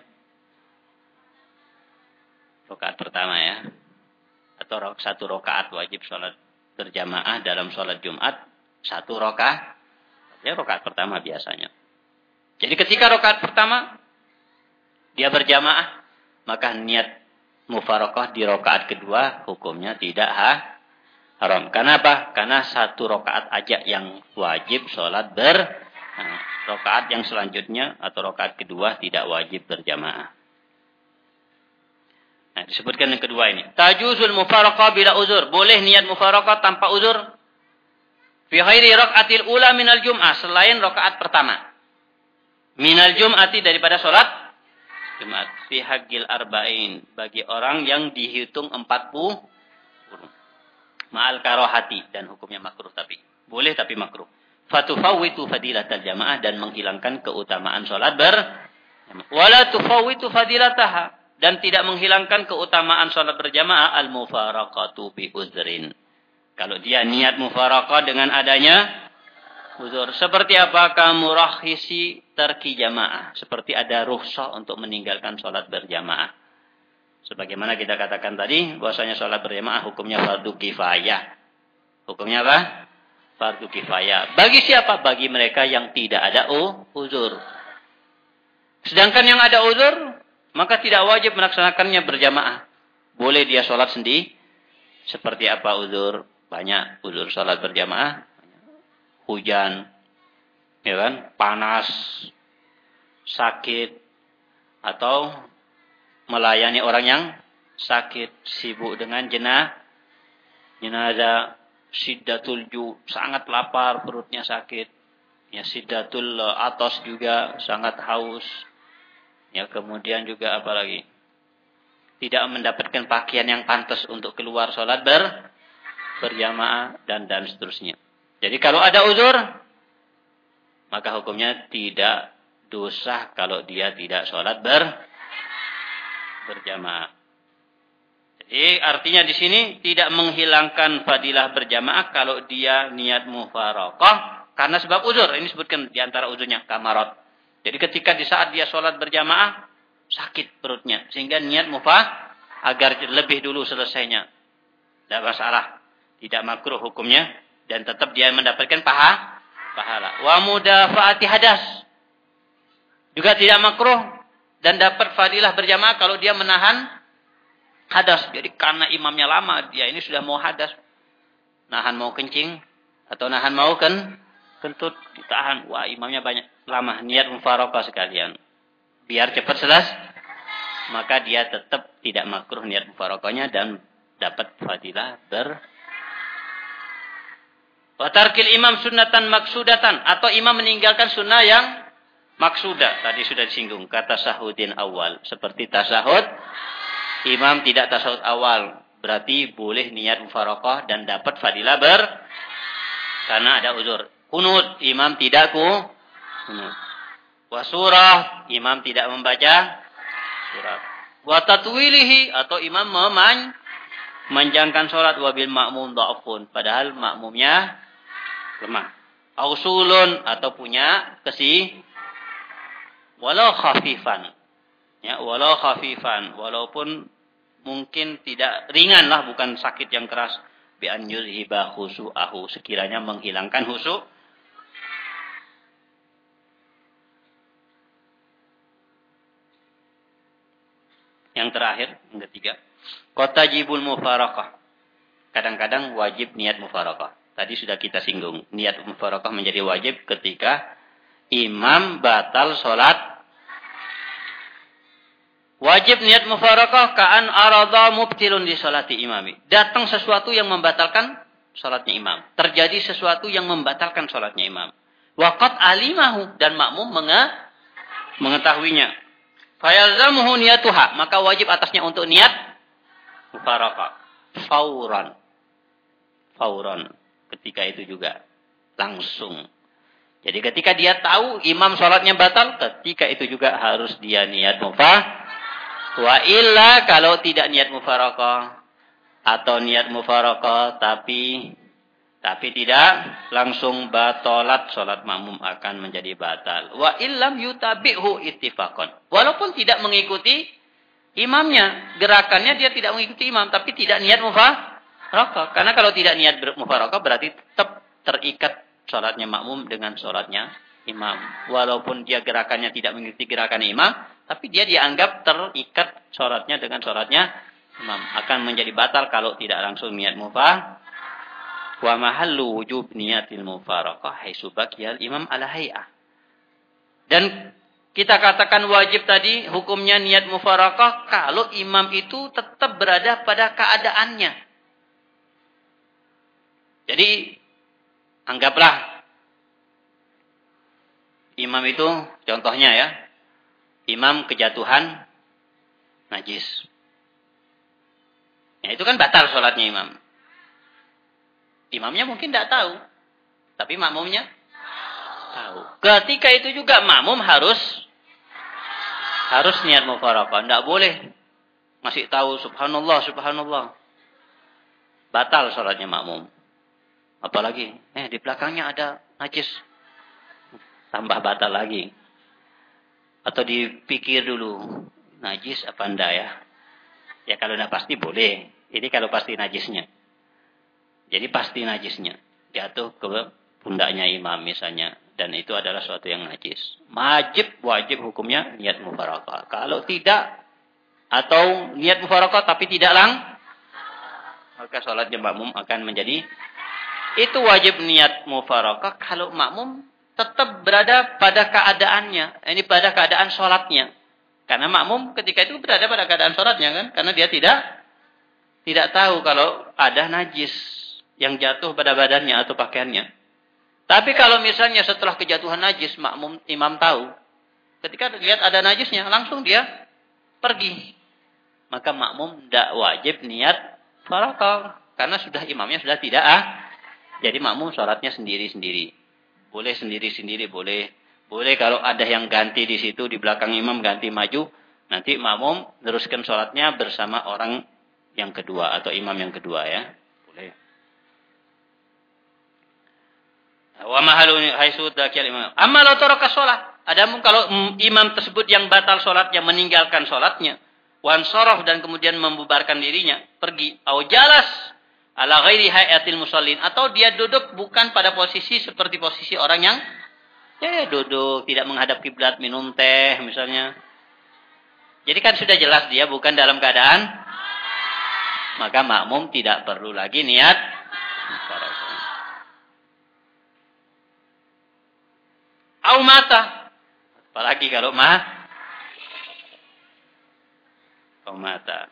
Rakaat pertama ya. Atau satu rakaat wajib sholat berjamaah dalam sholat Jumat, satu rakaat, ya rakaat pertama biasanya. Jadi ketika rakaat pertama dia berjamaah, maka niat mufaraqah di rakaat kedua hukumnya tidak ha, haram. Kenapa? Karena satu rakaat aja yang wajib sholat ber, nah, rakaat yang selanjutnya atau rakaat kedua tidak wajib berjamaah. Nah, disebutkan yang kedua ini. Tajuzul mufaraqah bila uzur. Boleh niat mufaraqah tanpa uzur. Fi ghairi rakaatil ula minal jum'ah. Selain rakaat pertama. Minal jum'ati daripada sholat Jumat. Fi haqqil arba'in. Bagi orang yang dihitung empat puluh. Ma'al karohati. Dan hukumnya makruh tapi. Boleh tapi makruh. Fatufawwitu fadilatal jamaah. Dan menghilangkan keutamaan sholat ber. Wala tufawwitu fadilataha. dan tidak menghilangkan keutamaan sholat berjamaah al-mufaraqatu bi uzrin. Kalau dia niat mufaraqah dengan adanya uzur. Seperti apa? Kamurahhisi tarki jamaah. Seperti ada rukhsah untuk meninggalkan sholat berjamaah. Sebagaimana kita katakan tadi, bahwasanya sholat berjamaah hukumnya fardu kifayah. Hukumnya apa? Fardu kifayah. Bagi siapa? Bagi mereka yang tidak ada uzur. Sedangkan yang ada uzur, maka tidak wajib melaksanakannya berjamaah. Boleh dia sholat sendiri. Seperti apa uzur? Banyak uzur sholat berjamaah. Hujan, ya kan? Panas, sakit, atau melayani orang yang sakit, sibuk dengan jenazah, jenazah, syiddatul ju, sangat lapar, perutnya sakit. Ya, syiddatul atas juga sangat haus. Ya, kemudian juga apa lagi? Tidak mendapatkan pakaian yang pantas untuk keluar sholat ber, berjamaah dan dan seterusnya. Jadi kalau ada uzur, maka hukumnya tidak dosa kalau dia tidak sholat ber, berjamaah. Jadi artinya di sini tidak menghilangkan fadilah berjamaah kalau dia niat mufaraqah karena sebab uzur. Ini disebutkan di antara uzurnya kamarat. Jadi ketika di saat dia sholat berjamaah sakit perutnya sehingga niat mufah agar lebih dulu selesainya. Tidak masalah, tidak makruh hukumnya dan tetap dia mendapatkan paha pahala. Wa mudafaati hadas juga tidak makruh dan dapat fadilah berjamaah kalau dia menahan hadas. Jadi karena imamnya lama, dia ini sudah mau hadas. Nahan mau kencing atau nahan mau kan kentut ditahan. Wah, imamnya banyak lama, niat mufaraqah sekalian. Biar cepat selesai, maka dia tetap tidak makruh niat mufaraqahnya dan dapat fadilah ber wa tarkil imam sunnatan maksudatan, atau imam meninggalkan sunnah yang maksudah. Tadi sudah disinggung kata tasahudin awal, seperti tasahud imam tidak tasahud awal, berarti boleh niat mufaraqah dan dapat fadilah ber karena ada uzur. Kunut imam tidak ku kunut. Wa surah imam tidak membaca surat. Wa tatwilihi atau imam meman memanjangkan salat, wabil makmum dha'fun, padahal makmumnya lemah. Ausulun atau punya kesi walau khafifan. Ya, walau khafifan, walaupun mungkin tidak ringan lah, bukan sakit yang keras. Bi an yuzhiba khusu'ahu, sekiranya menghilangkan khusu'. Yang terakhir, yang ketiga, qatajibul mufaraqah. Kadang-kadang wajib niat mufaraqah. Tadi sudah kita singgung, niat mufaraqah menjadi wajib ketika imam batal sholat. Wajib niat mufaraqah ka'an arada mubtilun di sholati imami. Datang sesuatu yang membatalkan sholatnya imam. Terjadi sesuatu yang membatalkan sholatnya imam. Waqad alimahu, dan makmum mengetahuinya. Fayalzamuhu niyatuha, maka wajib atasnya untuk niat mufaraqah. Fauran. Fauran. Ketika itu juga. Langsung. Jadi ketika dia tahu imam sholatnya batal, ketika itu juga harus dia niat mufaraqah. Wa illa, kalau tidak niat mufaraqah atau niat mufaraqah tapi tapi tidak langsung batalat, sholat makmum akan menjadi batal. Wa illam yutabi'hu ittifaqan. Walaupun tidak mengikuti imamnya, gerakannya dia tidak mengikuti imam, tapi tidak niat mufaraqah. Karena kalau tidak niat mufaraqah berarti tetap terikat sholatnya makmum dengan sholatnya imam. Walaupun dia gerakannya tidak mengikuti gerakan imam, tapi dia dianggap terikat sholatnya dengan sholatnya imam. Akan menjadi batal kalau tidak langsung niat mufaraqah. Wa mahallu wujub niyatil mufaraqah haitsu baqiyal imam ala hay'ah. Dan kita katakan wajib tadi hukumnya niat mufaraqah kalau imam itu tetap berada pada keadaannya. Jadi anggaplah imam itu contohnya ya, imam kejatuhan najis. Ya, itu kan batal sholatnya imam. Imamnya mungkin tidak tahu, tapi makmumnya tahu. Ketika itu juga makmum harus harus niat mufaraqah. Tidak boleh masih tahu subhanallah, subhanallah. Batal sholatnya makmum. Apalagi, eh di belakangnya ada najis. Tambah batal lagi. Atau dipikir dulu, najis apa enggak ya? Ya kalau enggak pasti boleh. Ini kalau pasti najisnya. Jadi pasti najisnya. Jatuh ke pundaknya imam misalnya. Dan itu adalah suatu yang najis. Wajib, wajib hukumnya niat mufarakah. Kalau tidak, atau niat mufarakah tapi tidak lang, maka sholatnya makmum akan menjadi, itu wajib niat mufarakah kalau makmum tetap berada pada keadaannya. Ini pada keadaan sholatnya. Karena makmum ketika itu berada pada keadaan sholatnya kan. Karena dia tidak tidak tahu kalau ada najis yang jatuh pada badannya atau pakaiannya. Tapi kalau misalnya setelah kejatuhan najis, makmum imam tahu. Ketika lihat ada najisnya, langsung dia pergi. Maka makmum tidak wajib niat farakah. Karena sudah imamnya sudah tidak ah. Jadi makmum sholatnya sendiri-sendiri. Boleh sendiri-sendiri, boleh. Boleh kalau ada yang ganti di situ, di belakang imam ganti maju. Nanti makmum teruskan sholatnya bersama orang yang kedua atau imam yang kedua ya. Boleh. Wa mahalu haitsu dakil imam. Amma law taraka shalah. Adapun kalau imam tersebut yang batal salatnya meninggalkan salatnya, wan sharaf dan kemudian membubarkan dirinya, pergi, au jalas ala ghairi hayatil musallin, atau dia duduk bukan pada posisi seperti posisi orang yang ya duduk tidak menghadap kiblat, minum teh misalnya. Jadi kan sudah jelas dia bukan dalam keadaan, maka makmum tidak perlu lagi niat. Au mata. Apalagi kalau mah. Au mata.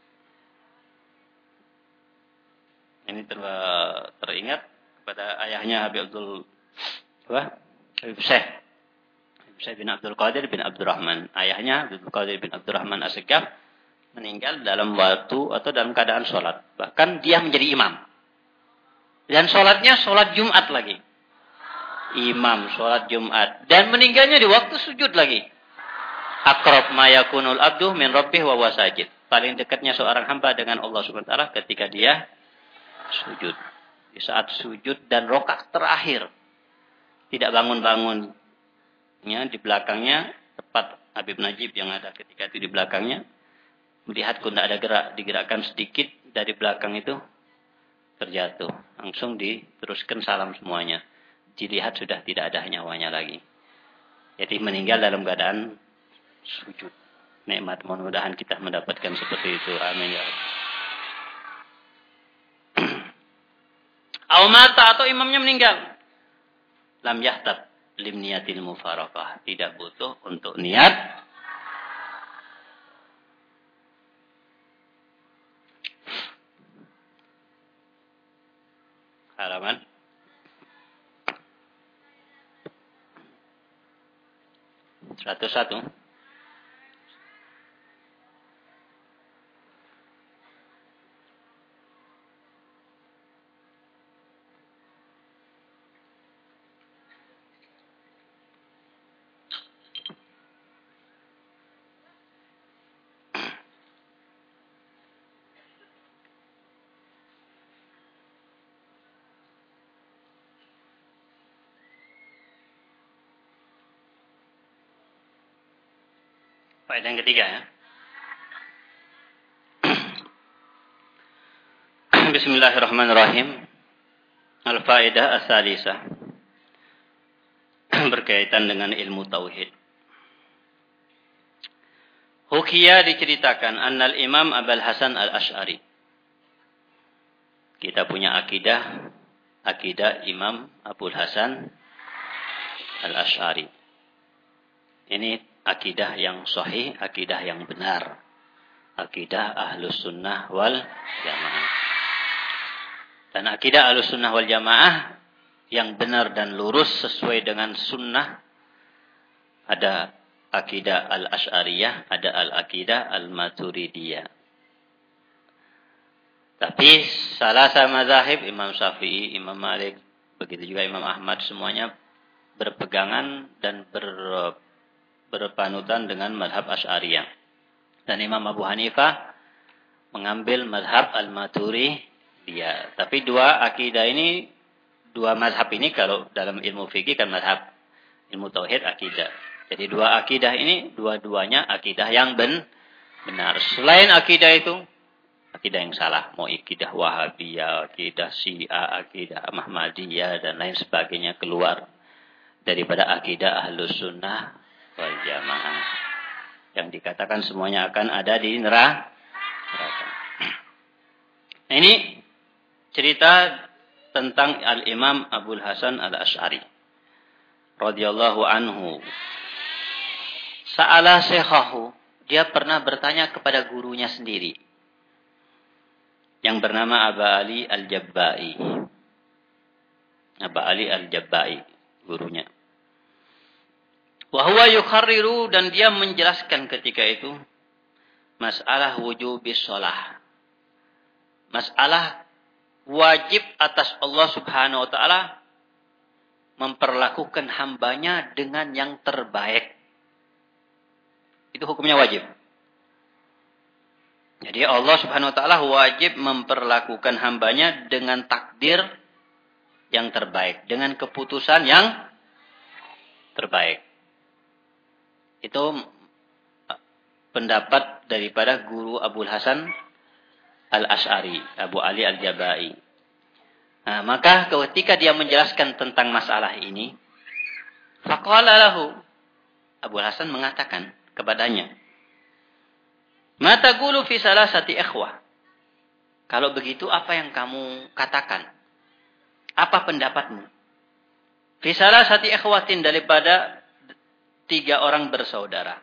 Ini ter, teringat kepada ayahnya Habib Abdul apa? Habib Syekh. Habib Syekh bin Abdul Qadir bin Abdurrahman. Ayahnya Habib Qadir bin Abdurrahman As-Segaf meninggal dalam waktu atau dalam keadaan sholat. Bahkan dia menjadi imam. Dan sholatnya sholat Jumat lagi. Imam sholat Jumat. Dan meninggalnya di waktu sujud lagi. Aqrab ma yakunul abdu min rabbih wa huwa sajid. Paling dekatnya seorang hamba dengan Allah Subhanahu wa taala ketika dia sujud. Di saat sujud dan rakaat terakhir. Tidak bangun-bangun. Ya, di belakangnya tepat Habib Najib yang ada ketika itu di belakangnya. Melihat kok tidak ada gerak, digerakkan sedikit dari belakang itu terjatuh. Langsung diteruskan salam semuanya. Dilihat sudah tidak ada nyawanya lagi. Jadi meninggal dalam keadaan sujud. Nikmat, mudah-mudahan kita mendapatkan seperti itu. Amin ya Rabb. Awmata atau imamnya meninggal. Lam yahtab lim niyatil mufarakah. Tidak butuh untuk niat. Halaman seratus satu. Faedah yang ketiga ya. Bismillahirrahmanirrahim. Al-faedah as-salisah. Berkaitan dengan ilmu tauhid. Hukiya diceritakan annal Imam Abul Hasan Al-Asy'ari. Kita punya akidah akidah Imam Abul Hasan Al-Asy'ari. Ini akidah yang sahih, akidah yang benar. Akidah Ahlus Sunnah wal Jamaah. Dan akidah Ahlus Sunnah wal Jamaah yang benar dan lurus sesuai dengan sunnah. Ada akidah Al-Asy'ariyah, ada Al-Aqidah Al-Maturidiyah. Tapi salah sama mazhab Imam Syafi'i, Imam Malik, begitu juga Imam Ahmad, semuanya berpegangan dan ber berpanutan dengan mazhab Asy'ariyah. Dan Imam Abu Hanifah mengambil mazhab Al-Maturidiyah. Tapi dua akidah ini, dua mazhab ini kalau dalam ilmu fikih kan mazhab, ilmu tauhid akidah. Jadi dua akidah ini, dua-duanya akidah yang ben, benar. Selain akidah itu, akidah yang salah. Mau akidah Wahabiyah, akidah Syiah, akidah Ahmadiyah, dan lain sebagainya keluar daripada akidah Ahlus Sunnah wal Jamaah. Yang dikatakan semuanya akan ada di neraka. Nah, ini cerita tentang Al-Imam Abul Hasan Al-Asy'ari radhiyallahu anhu. Sa'ala syekhahu, dia pernah bertanya kepada gurunya sendiri yang bernama Aba Ali Al-Jabba'i. Aba Ali Al-Jabba'i, gurunya. Wa huwa yukharriru, dan dia menjelaskan ketika itu masalah wujubis shalah. Masalah wajib atas Allah Subhanahu wa taala memperlakukan hambanya dengan yang terbaik. Itu hukumnya wajib. Jadi Allah Subhanahu wa taala wajib memperlakukan hambanya dengan takdir yang terbaik, dengan keputusan yang terbaik. Itu pendapat daripada guru Abul Hasan Al-Asy'ari, Abu Ali Al-Jabba'i. Nah, maka ketika dia menjelaskan tentang masalah ini, faqala lahu, Abul Hasan mengatakan kepadanya, "Ma taqulu fi salasati ikhwah?" Kalau begitu apa yang kamu katakan? Apa pendapatmu? Fi salasati ikhwatin, daripada tiga orang bersaudara.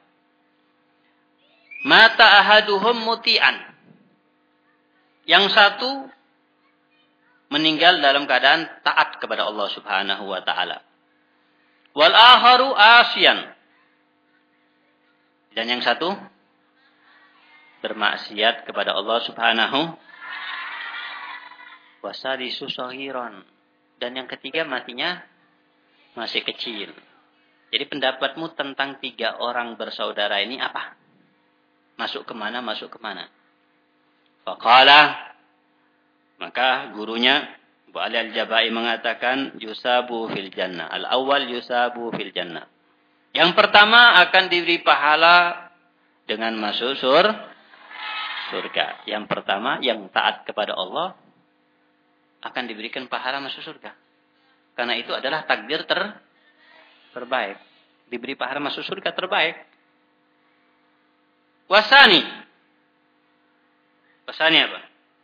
Mata ahaduhum muti'an. Yang satu meninggal dalam keadaan taat kepada Allah Subhanahu wa taala. Wal akharu asyan. Dan yang satu bermaksiat kepada Allah Subhanahu wa sadisu saghiran. Dan yang ketiga matinya masih kecil. Jadi pendapatmu tentang tiga orang bersaudara ini apa? Masuk kemana, masuk kemana? Faqala, maka gurunya Abu Ali Al-Jabba'i mengatakan yusabu fil jannah. Al-awwal yusabu fil jannah. Yang pertama akan diberi pahala dengan masuk sur, surga. Yang pertama yang taat kepada Allah akan diberikan pahala masuk surga. Karena itu adalah takdir ter, terbaik. Diberi pahala masuk surga terbaik. Wasani. Wasani apa?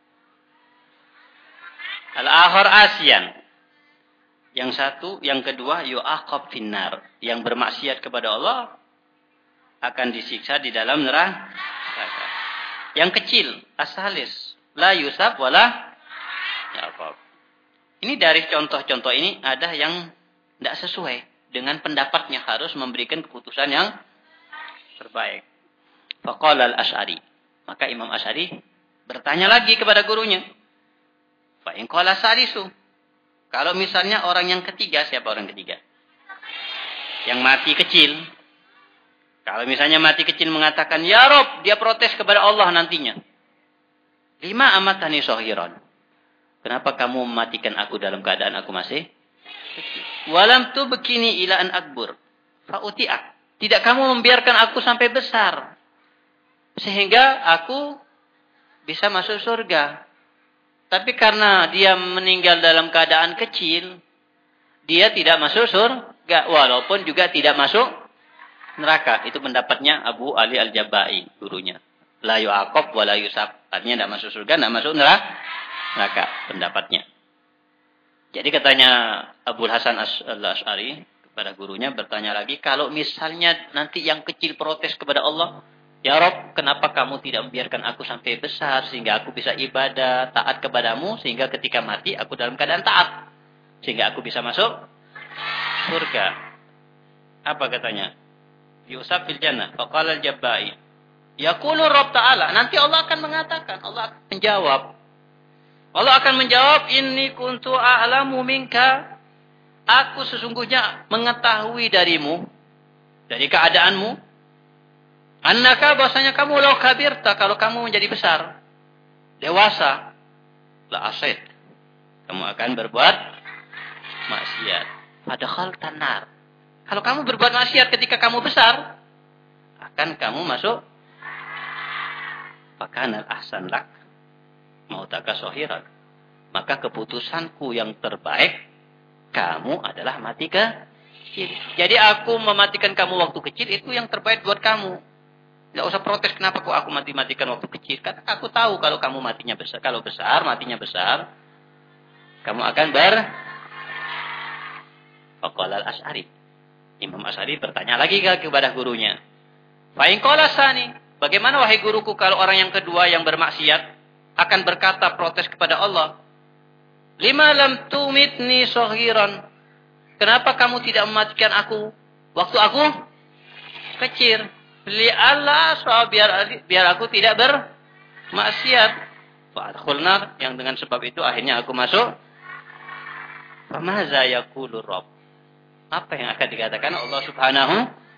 Al-akhar asyan. Yang satu, yang kedua yu'aqab finnar. Yang bermaksiat kepada Allah akan disiksa di dalam neraka. Yang kecil, asalis, la yusab wala yaqab. Ini dari contoh-contoh ini ada yang tidak sesuai dengan pendapatnya, harus memberikan keputusan yang terbaik. Faqala al-Asy'ari. Maka Imam Asy'ari bertanya lagi kepada gurunya. Fa in qala salisu. Kalau misalnya orang yang ketiga, siapa orang ketiga? Yang mati kecil. Kalau misalnya mati kecil mengatakan, "Ya Rob," dia protes kepada Allah nantinya. Lima amatani sohiron. Kenapa kamu mematikan aku dalam keadaan aku masih kecil? Walam tu begini ila an akbur. Fa'uti'ak. Tidak kamu membiarkan aku sampai besar. Sehingga aku bisa masuk surga. Tapi karena dia meninggal dalam keadaan kecil, dia tidak masuk surga. Walaupun juga tidak masuk neraka. Itu pendapatnya Abu Ali Al-Jabba'i, gurunya. La yu'aqab wa la yusab. Artinya tidak masuk surga, tidak masuk neraka. Neraka pendapatnya. Jadi katanya Abul Hasan Al-Asy'ari kepada gurunya, bertanya lagi, kalau misalnya nanti yang kecil protes kepada Allah, "Ya Rob, kenapa kamu tidak membiarkan aku sampai besar sehingga aku bisa ibadah, taat kepadamu, sehingga ketika mati aku dalam keadaan taat, sehingga aku bisa masuk surga?" Apa katanya? Yusab fil jannah. Faqala al-Jabba'i, yaqulu Rabb Ta'ala, nanti Allah akan mengatakan, Allah akan menjawab. Allah akan menjawab, "Inni kuntu a'lamu minka." Aku sesungguhnya mengetahui darimu, dari keadaanmu, annaka, bahwasanya kamu law kabirta, kalau kamu menjadi besar, dewasa, la asyid, kamu akan berbuat maksiat. Padahal tanar. Kalau kamu berbuat maksiat ketika kamu besar, akan kamu masuk fakanal ahsan lak mautaka sohiran. Maka keputusanku yang terbaik, kamu adalah mati kecil. Jadi aku mematikan kamu waktu kecil, itu yang terbaik buat kamu. Tidak usah protes kenapa kok aku mati-matikan waktu kecil. Karena aku tahu kalau kamu matinya besar. Kalau besar, matinya besar, kamu akan ber... Faqala al-Asy'ari. Imam Asy'ari bertanya lagi kepada gurunya. Fa in qala sani, bagaimana wahai guruku kalau orang yang kedua yang bermaksiat akan berkata protes kepada Allah? Lima lam tumitni saghiran. Kenapa kamu tidak mematikan aku waktu aku kecil? Li Allah so biar biar aku tidak bermaksiat. Fa adkhulna, yang dengan sebab itu akhirnya aku masuk. Fa maza yaqulu rabb? Apa yang akan dikatakan Allah Subhanahu?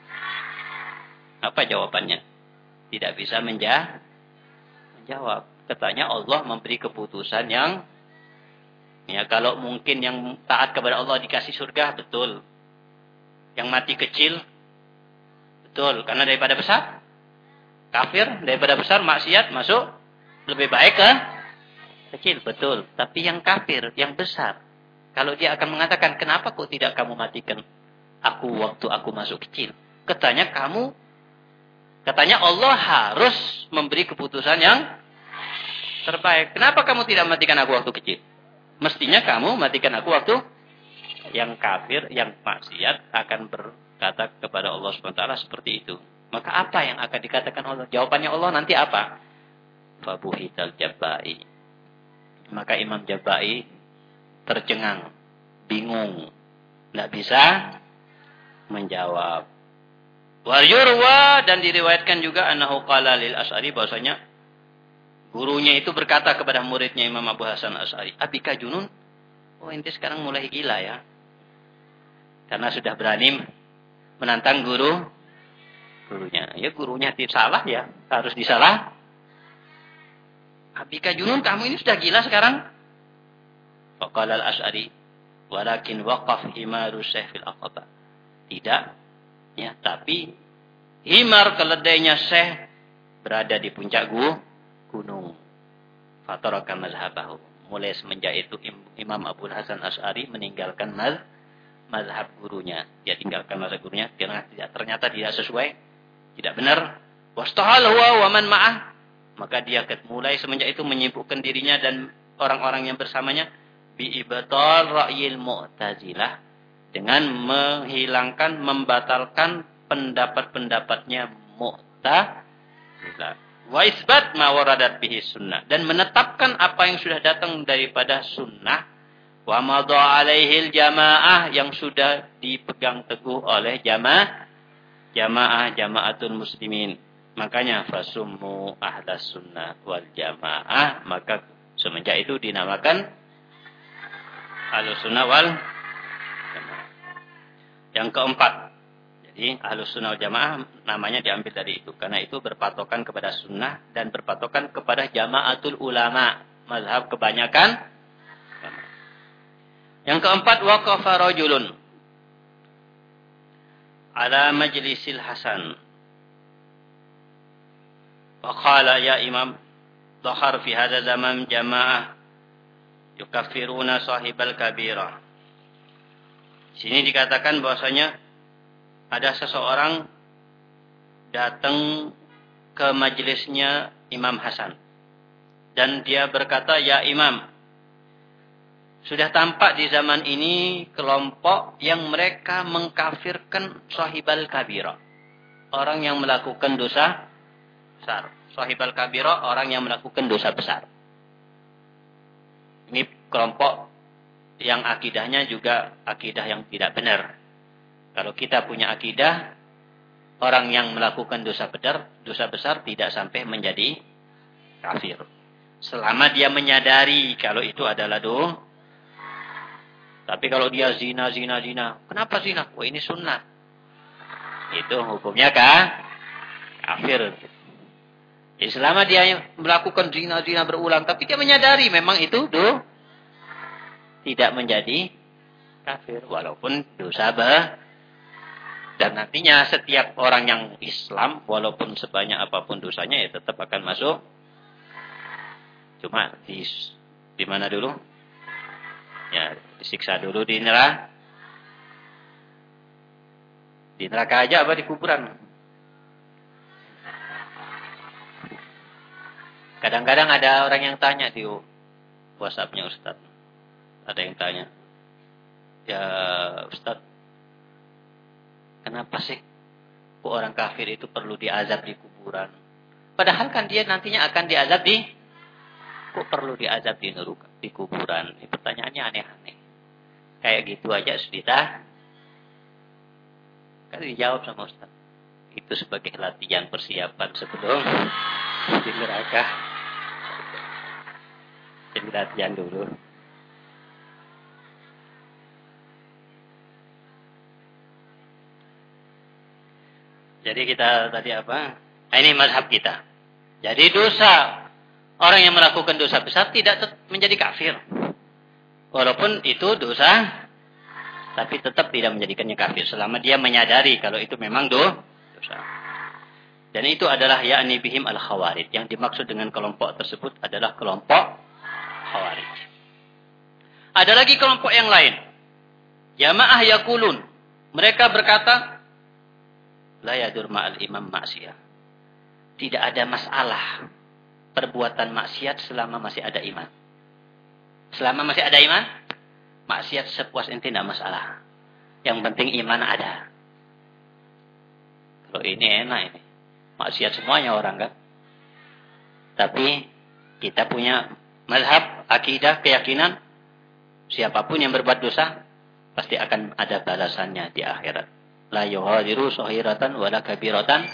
Apa jawabannya? Tidak bisa menjawab. Menjawab. Katanya Allah memberi keputusan yang, ya kalau mungkin yang taat kepada Allah dikasih surga, betul. Yang mati kecil, betul. Karena daripada besar, kafir, daripada besar, maksiat, masuk, lebih baik ke kecil, betul. Tapi yang kafir, yang besar, kalau dia akan mengatakan, kenapa kok tidak kamu matikan aku waktu aku masuk kecil? Katanya kamu, katanya Allah harus memberi keputusan yang terbaik. Kenapa kamu tidak matikan aku waktu kecil? Mestinya kamu matikan aku waktu yang kafir, yang maksiat akan berkata kepada Allah subhanahu wa taala seperti itu. Maka apa yang akan dikatakan Allah? Jawabannya Allah nanti apa? Fabuhital Jabba'i. Maka Imam Jabba'i tercengang, bingung, tidak bisa menjawab. Wal yurwa, dan diriwayatkan juga annahu qala lil Asy'ari, bahwasanya gurunya itu berkata kepada muridnya Imam Abu Hasan Asy'ari, Abika junun? Oh, ente sekarang mulai gila ya. Karena sudah berani menantang guru gurunya. Ya gurunya tidak salah ya, harus disalah. Abika junun, kamu ini sudah gila sekarang? Faqala al-Asy'ari, walakin waqaf himaru syekh fil aqaba. Tidak, ya, tapi himar keledainya syekh berada di puncak gu, gunung. Fataraka mazhabahu. Mulai semenjak itu Imam Abu Hasan Asy'ari meninggalkan maz, mazhab gurunya. Dia tinggalkan mazhab gurunya karena tidak, ternyata tidak sesuai, tidak benar. Wastahal huwa wa man ma'ah. Maka dia mulai semenjak itu menyibukkan dirinya dan orang-orang yang bersamanya bi ibtal ra'yil mu'tazilah, dengan menghilangkan, membatalkan pendapat-pendapatnya Mu'tazilah. Wa isbat ma waradat bihi sunnah, dan menetapkan apa yang sudah datang daripada sunnah. Wa madha alaihil jamaah, yang sudah dipegang teguh oleh jamaah jamaah jamaatul muslimin. Makanya fasummu ahlas sunnah wal jamaah, maka semenjak itu dinamakan ahlus sunnah wal jamaah. Yang keempat, jadi ahlus sunnah wal jamaah namanya diambil dari itu, karena itu berpatokan kepada sunnah dan berpatokan kepada jamaatul ulama, mazhab kebanyakan. Yang keempat, waqafa rajulun ala majlisil Hasan wa qala ya imam, dhahar fi hadha zaman jamaah yukaffiruna sahibal kabira. Sini dikatakan bahwasanya ada seseorang datang ke majelisnya Imam Hasan dan dia berkata, ya imam, sudah tampak di zaman ini kelompok yang mereka mengkafirkan sahibal kabira, orang yang melakukan dosa besar. Sahibal kabira, orang yang melakukan dosa besar. Ini kelompok yang akidahnya juga akidah yang tidak benar. Kalau kita punya akidah, orang yang melakukan dosa besar, dosa besar tidak sampai menjadi kafir. Selama dia menyadari kalau itu adalah dosa. Tapi kalau dia zina, zina, zina. Kenapa zina? Wah, ini sunnah. Itu hukumnya kah? Kafir. Ya, selama dia melakukan zina-zina berulang, tapi dia menyadari memang itu do, tidak menjadi kafir. Walaupun dosa bah. Dan nantinya setiap orang yang Islam, walaupun sebanyak apapun dosanya, ya tetap akan masuk. Cuma di, di mana dulu? Ya, disiksa dulu di neraka. Di neraka aja apa di kuburan? Kadang-kadang ada orang yang tanya di WhatsApp-nya Ustaz. Ada yang tanya, ya Ustaz, kenapa sih kok orang kafir itu perlu diazab di kuburan? Padahal kan dia nantinya akan diazab di, kok perlu diazab di neraka, di kuburan? Ini pertanyaannya aneh-aneh. Kayak gitu aja sudah. Kan dijawab sama Ustaz. Itu sebagai latihan persiapan sebelum di neraka. Jadi latihan dulu. Jadi kita tadi apa? Nah, ini mazhab kita. Jadi dosa, orang yang melakukan dosa besar tidak menjadi kafir. Walaupun itu dosa, tapi tetap tidak menjadikannya kafir. Selama dia menyadari kalau itu memang do, dosa. Dan itu adalah ya'ni bihim al-khawarij. Yang dimaksud dengan kelompok tersebut adalah kelompok Khawarij. Ada lagi kelompok yang lain. Jamaah yakulun. Mereka berkata, la yadur ma'al imam maksiyah. Tidak ada masalah perbuatan maksiat selama masih ada iman. Selama masih ada iman, maksiat sepuas ente tidak masalah. Yang penting iman ada. Kalau ini enak ini. Maksiat semuanya orang kan. Tapi kita punya mazhab, akidah, keyakinan, siapapun yang berbuat dosa pasti akan ada balasannya di akhirat. La yuhadiru sahiratan wala kabiratan.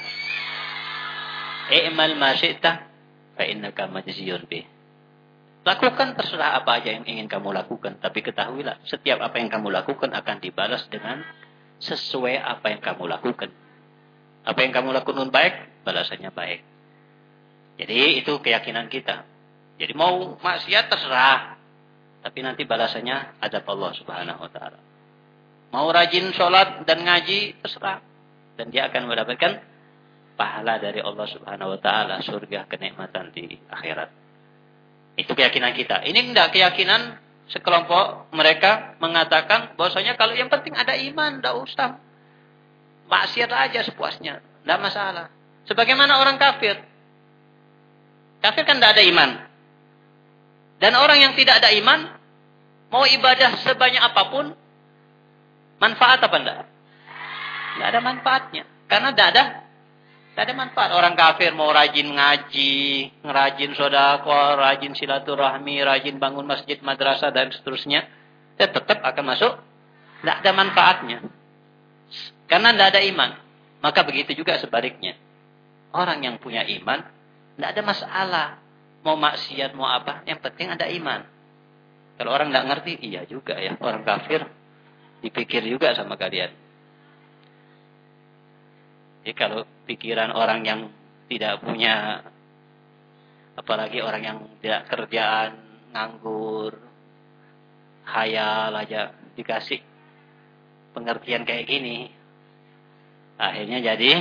I'mal ma syi'ta fa innaka majziyun bih. Lakukan terserah apa aja yang ingin kamu lakukan, tapi ketahuilah setiap apa yang kamu lakukan akan dibalas dengan sesuai apa yang kamu lakukan. Apa yang kamu lakukan baik, balasannya baik. Jadi itu keyakinan kita. Jadi mau maksiat terserah. Tapi nanti balasannya adab Allah subhanahu wa ta'ala. Mau rajin sholat dan ngaji terserah. Dan dia akan mendapatkan pahala dari Allah subhanahu wa ta'ala. Surga, kenikmatan di akhirat. Itu keyakinan kita. Ini enggak keyakinan sekelompok mereka mengatakan bahwasanya kalau yang penting ada iman, enggak usah. Maksiat aja sepuasnya. Enggak masalah. Sebagaimana orang kafir. Kafir kan enggak ada iman. Dan orang yang tidak ada iman, mau ibadah sebanyak apapun, manfaat apa enggak? Enggak ada manfaatnya. Karena enggak ada, enggak ada manfaat. Orang kafir mau rajin ngaji, ngerajin sedekah, rajin silaturahmi, rajin bangun masjid, madrasah, dan seterusnya, ya tetap akan masuk. Enggak ada manfaatnya. Karena enggak ada iman. Maka begitu juga sebaliknya. Orang yang punya iman, enggak ada masalah. Mau maksiat, mau apa, yang penting ada iman. Kalau orang tidak ngerti, iya juga ya. Orang kafir, dipikir juga sama kalian. Jadi kalau pikiran orang yang tidak punya, apalagi orang yang tidak kerjaan, nganggur, khayal aja, dikasih pengertian kayak gini, akhirnya jadi,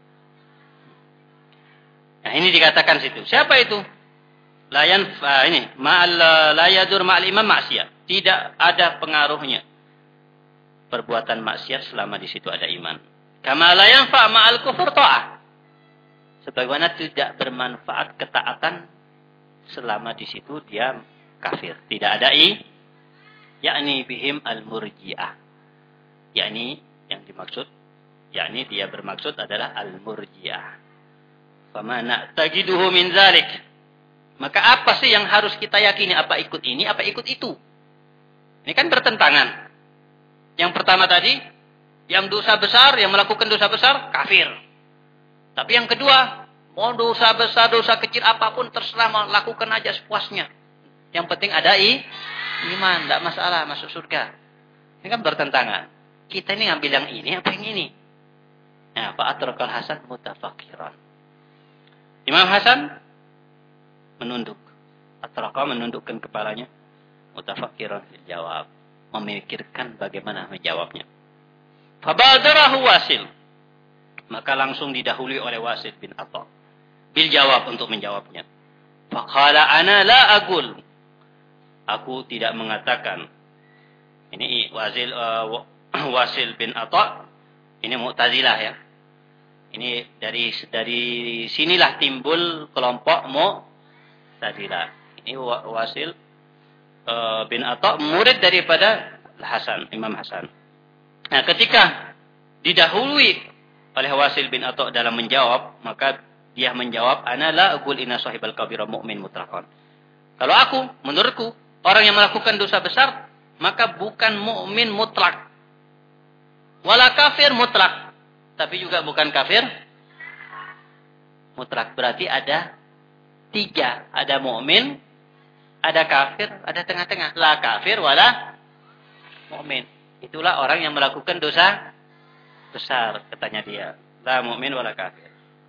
nah ini dikatakan situ. Siapa itu? Layan ini ma'al la yadur ma'al imam maksiat. Tidak ada pengaruhnya perbuatan maksiat selama di situ ada iman. Kama la yanfa ma'al kufur ta'ah. Sebagaimana tidak bermanfaat ketaatan selama di situ dia kafir. Tidak ada i yakni bihim al-murji'ah. Yakni yang dimaksud yakni dia bermaksud adalah al-murji'ah. Fama na'taqiduhu min zalik. Maka apa sih yang harus kita yakini? Apa ikut ini, apa ikut itu? Ini kan bertentangan. Yang pertama tadi, yang dosa besar, yang melakukan dosa besar, kafir. Tapi yang kedua, mau dosa besar, dosa kecil apapun, terserah melakukan aja sepuasnya. Yang penting ada i, iman, tidak masalah, masuk surga. Ini kan bertentangan. Kita ini ngambil yang ini, apa yang ini? Nah, fa'atrakal hasan mutafakiran. Imam Hasan menunduk. Atraqa menundukkan kepalanya. Mutafakkiran fil jawab. Memikirkan bagaimana menjawabnya. Fabadarahu Wasil. Maka langsung didahului oleh Wasil bin Atha. Bil jawab untuk menjawabnya. Faqala ana la aqul. Aku tidak mengatakan. Ini Wasil uh, Wasil bin Atha. Ini Mu'tazilah ya. Ini dari dari sinilah timbul kelompok Mu'tazilah. Ini Wasil uh, bin Atha murid daripada Hasan, Imam Hasan. Nah, ketika didahului oleh Wasil bin Atha dalam menjawab, maka dia menjawab, ana la aqul inna sahibal kabira mu'min mutlaqan. Kalau aku, menurutku, orang yang melakukan dosa besar, maka bukan mukmin mutlak. Wala kafir mutlak. Tapi juga bukan kafir mutlak. Berarti ada tiga. Ada mukmin, ada kafir, ada tengah-tengah. La kafir wala mukmin. Itulah orang yang melakukan dosa besar, katanya dia. La mukmin wala kafir.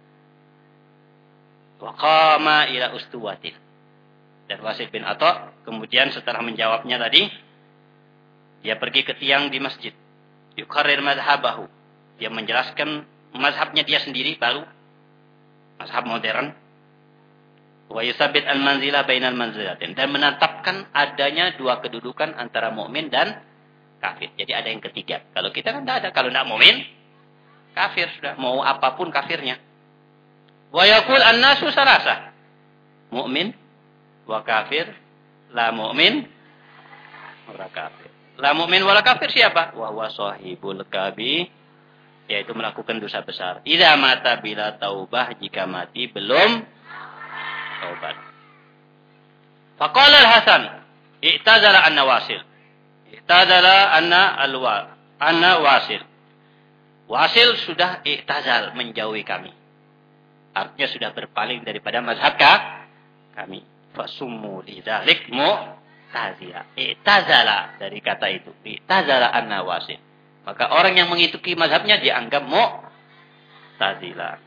Wa qama ila ustuwatin. Dan Wasil bin Atha kemudian setelah menjawabnya tadi, dia pergi ke tiang di masjid. Yukarrir madhabahu. Dia menjelaskan mazhabnya dia sendiri baru. Mazhab modern. Wa yusabit al-manzilah bainal manzilatin. Dan menetapkan adanya dua kedudukan antara mukmin dan kafir. Jadi ada yang ketiga. Kalau kita kan tidak ada. Kalau tidak mukmin, kafir sudah. Mau apapun kafirnya. Wa yaqul an-nasu sarasa. Mukmin wa kafir. La mukmin wa kafir. La mu'min wala kafir siapa? Wa huwa sahibul kabi, yaitu melakukan dosa besar. Idza mata bila taubah, jika mati belum taubat. Faqala al-Hasan, i'tazala anna Wasil. I'tazala anna al-wa, anna Wasil. Wasil sudah i'tazal, menjauhi kami. Artinya sudah berpaling daripada mazhab kami. Fasummu lidzalik mu Tazila. I'tazala dari kata itu. I'tazala anna Wasil. Maka orang yang mengikuti mazhabnya dianggap Mu'tazila.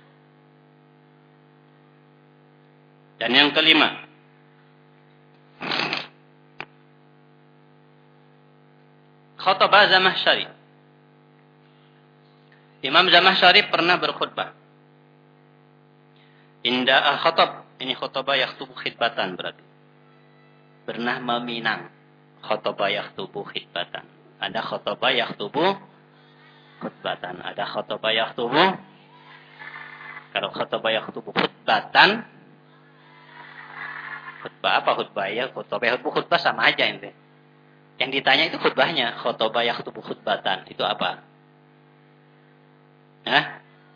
Dan yang kelima. Khataba Zamahsyari. Imam Zamahsyari pernah berkhutbah. Inda al-khatab. Ini khutbah yaktubu khidbatan berarti. Pernah meminang. Khutbah yaktubu khidbatan. Ada khutbah yaktubu khutbatan. Ada khutbah yaktubu. Kalau khutbah yaktubu khutbatan. Khutbah apa khutbah ya? Khutbah yaktubu khutbah sama aja ini. Yang ditanya itu khutbahnya. Khutbah yaktubu khutbatan. Itu apa? Hah?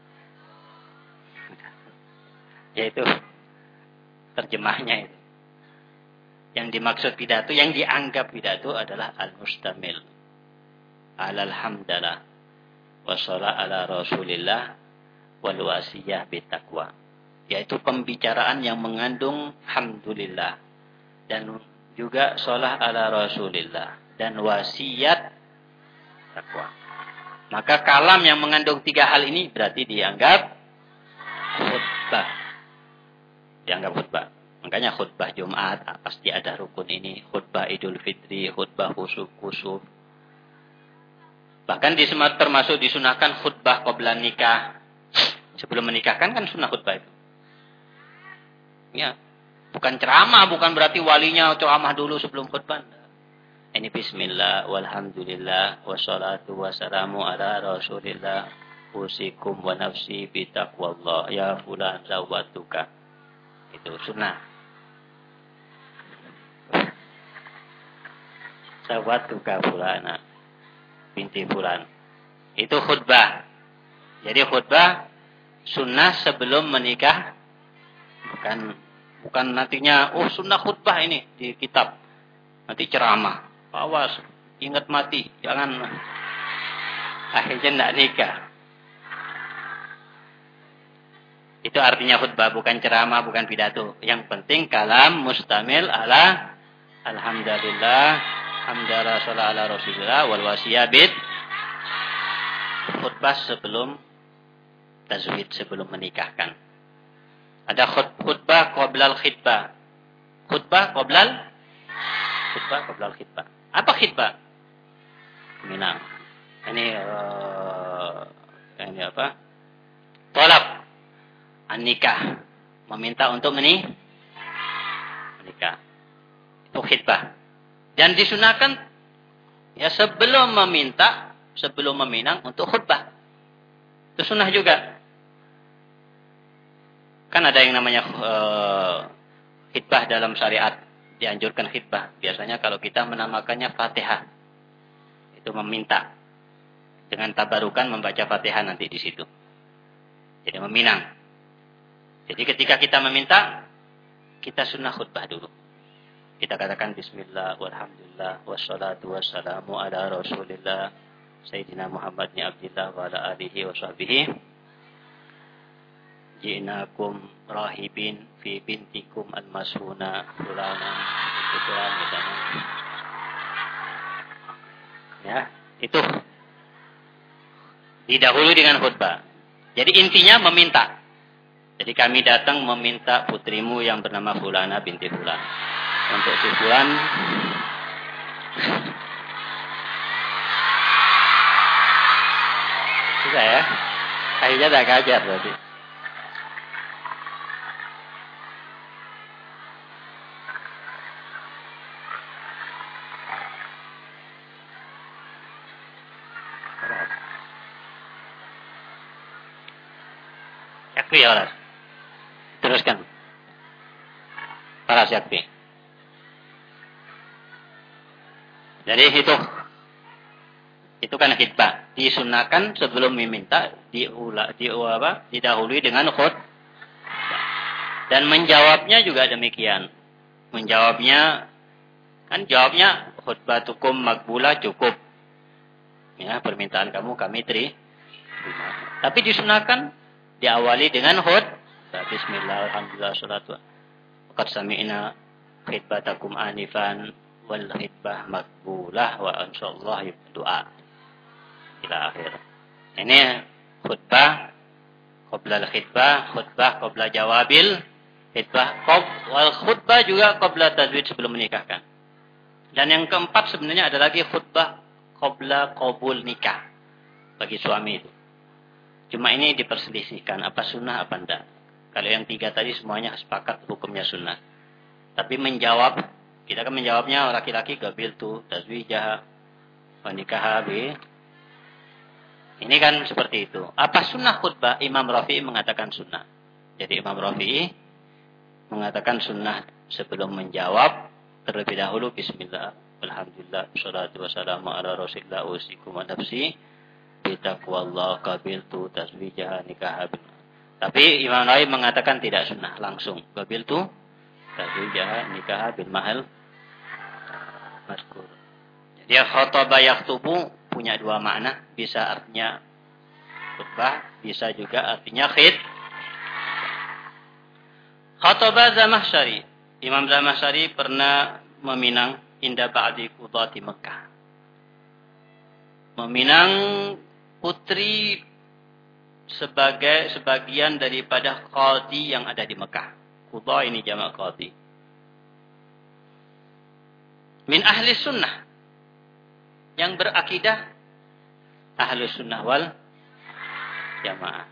Yaitu terjemahnya itu. Yang dimaksud pidato, yang dianggap pidato adalah al-mustamil. Alal hamdalah. Wassalah ala rasulillah. Wal wasiyah bitaqwa. Yaitu pembicaraan yang mengandung hamdulillah. Dan juga salah ala rasulillah. Dan wasiat takwa. Maka kalam yang mengandung tiga hal ini berarti dianggap khutbah. Dianggap khutbah. Makanya khutbah Jumat pasti ada rukun ini. Khutbah Idul Fitri, khutbah khusuf, khusuf. Bahkan di termasuk disunahkan khutbah qabla nikah. Sebelum menikahkan kan sunnah khutbah itu. Ya. Bukan ceramah, bukan berarti walinya ceramah dulu sebelum khutbah. Ini bismillah, walhamdulillah, wassalatu wassalamu ala rasulillah, usikum wa nafsi bitaqwallah, ya fulan zawatuka. Itu sunnah. Zawatuka fulana binti fulan. Itu khutbah. Jadi khutbah sunnah sebelum menikah. Bukan bukan nantinya, oh sunnah khutbah ini di kitab. Nanti ceramah. Awas, ingat mati. Jangan. Akhirnya tidak nikah. Itu artinya khutbah, bukan ceramah, bukan pidato. Yang penting kalam mustamil ala alhamdulillah. Hamdalillah sallallahu ala rasulillah wal wasiyabit. Khutbah sebelum tazwid, sebelum menikahkan. Ada khutbah qoblal khitbah. Khutbah qoblal khutbah qoblal khitbah. Apa khitbah? Minang. Ini uh, ini apa? Tolab an-nikah. Meminta untuk meni menikah. Itu khitbah. Dan disunahkan ya sebelum meminta, sebelum meminang untuk khutbah. Itu sunnah juga. Kan ada yang namanya uh, khitbah dalam syariat. Dianjurkan khitbah. Biasanya kalau kita menamakannya Fatihah. Itu meminta. Dengan tabarukan membaca Fatihah nanti di situ. Jadi meminang. Jadi ketika kita meminta, kita sunnah khutbah dulu. Kita katakan bismillah, walhamdulillah, wassalatu wassalamu ala rasulillah, Sayyidina Muhammad ni Abdillah wa ala alihi wa sahbihi. Ji'nakum rahibin fi bintikum al-masuna fulana fulan misalnya. Ya, itu didahului dengan khutbah. Jadi intinya meminta. Jadi kami datang meminta putrimu yang bernama Fulana binti Fulan. Untuk si Fulan sudah ya. Akhirnya tak kajar berarti. Yakfi ya Waras. Teruskan. Paras yakfi. Jadi itu itu kan khitbah. Disunahkan sebelum meminta diula di apa? Didahului dengan khutbah. Dan menjawabnya juga demikian. Menjawabnya kan jawabnya khutbatukum makbulah cukup. Ya, permintaan kamu kami terima. Tapi disunahkan diawali dengan khutbah. Bismillah, alhamdulillah, salatu. Qad sami'na khitbatakum anifan wal khitbah makbulah wa insyaallah doa. Ila akhir. Ini khutbah qabla al-khitbah, khutbah qabla jawabil, khutbah qab wal khutbah juga qabla tazwij sebelum menikahkan. Dan yang keempat sebenarnya ada lagi khutbah qabla qabul nikah bagi suami itu. Cuma ini diperselisihkan apa sunnah apa enggak. Kalau yang tiga tadi semuanya sepakat hukumnya sunnah. Tapi menjawab, kita kan menjawabnya laki-laki gabiltu tazwijah wa nikah bi. Ini kan seperti itu. Apa sunnah khutbah? Imam Rafi'i mengatakan sunnah. Jadi Imam Rafi'i mengatakan sunnah sebelum menjawab terlebih dahulu bismillah, alhamdulillah, wassalatu wassalamu ala rasulillah usikum wa nafsi bitaqwallah qabiltu tazwijah nikah. Tapi Imam Nawawi mengatakan tidak sunnah, langsung qabiltu tazwijah nikah bil mahal mazkur. Jadi khutbah yaktubu punya dua makna, bisa artinya khutbah, bisa juga artinya khid. Khutbah Zamakhsyari. Imam Zamakhsyari pernah meminang inda ba'di qudati Mekah. Meminang putri sebagai sebagian daripada qadhi yang ada di Mekah. Qudha ini jamak qadhi. Min ahli sunnah. Yang berakidah ahli sunnah wal jamaah.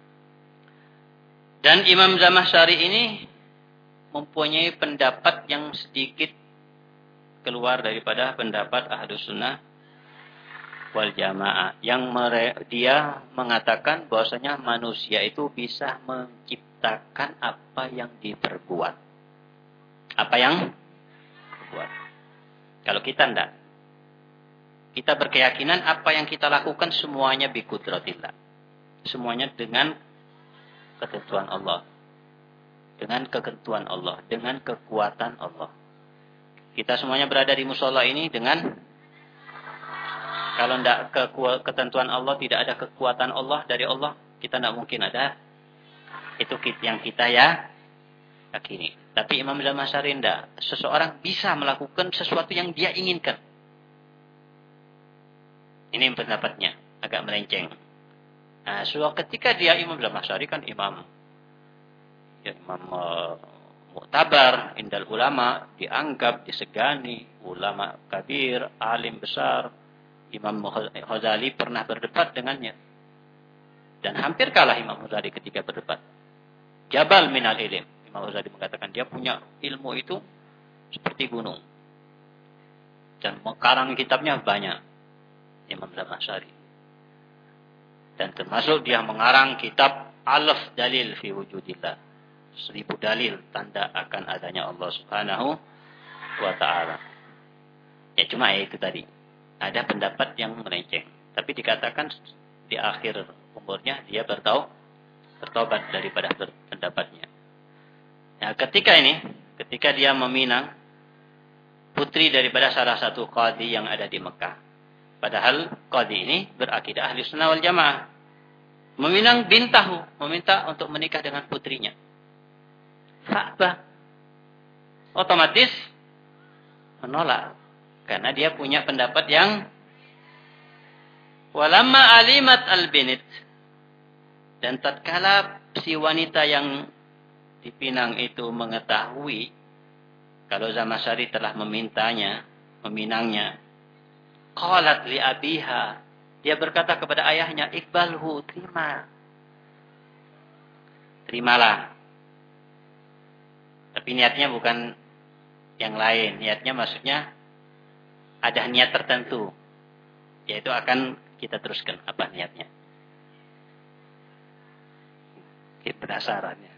Dan Imam Zamakhsyari ini mempunyai pendapat yang sedikit keluar daripada pendapat ahli sunnah wal jamaah. Yang mere- dia mengatakan bahwasanya manusia itu bisa menciptakan apa yang diperbuat. Apa yang diperbuat. Kalau kita tidak. Kita berkeyakinan apa yang kita lakukan semuanya bi qudratillah. Semuanya dengan ketentuan Allah. Dengan ketentuan Allah. Dengan kekuatan Allah. Kita semuanya berada di musola ini dengan kalau tidak ketentuan Allah, tidak ada kekuatan Allah dari Allah, kita tidak mungkin ada. Itu yang kita ya yakini. Tapi Imam Zamakhsyari tidak. Seseorang bisa melakukan sesuatu yang dia inginkan. Ini pendapatnya. Agak melenceng. Nah, suatu ketika dia Imam Zamakhsyari kan imam ya imam uh, mu'tabar indal ulama, dianggap, disegani, ulama kabir, alim besar. Imam Ghazali pernah berdebat dengannya. Dan hampir kalah Imam Ghazali ketika berdebat. Jabal minal ilim. Imam Ghazali mengatakan dia punya ilmu itu seperti gunung. Dan karang kitabnya banyak. Imam Zamakhsyari. Dan termasuk dia mengarang kitab Alaf Dalil fi Wujudillah. Seribu dalil tanda akan adanya Allah Subhanahu wa ta'ala. Ya cuma ya itu tadi. Ada pendapat yang melenceng. Tapi dikatakan di akhir umurnya dia bertau, bertobat daripada pendapatnya. Nah, ketika ini, ketika dia meminang putri daripada salah satu qadhi yang ada di Mekah. Padahal qadhi ini berakidah ahli sunnah wal jamaah. Meminang bintahu, meminta untuk menikah dengan putrinya. Fa'bah. Otomatis menolak. Karena dia punya pendapat yang walamma alimat al-binit. Dan tatkala si wanita yang dipinang itu mengetahui kalau Zamakhsyari telah memintanya, meminangnya, qalat li abiha, dia berkata kepada ayahnya, iqbalhu, terima. Terimalah. Tapi niatnya bukan yang lain. Niatnya maksudnya ada niat tertentu. Yaitu akan kita teruskan. Apa niatnya? Kita penasaran ya.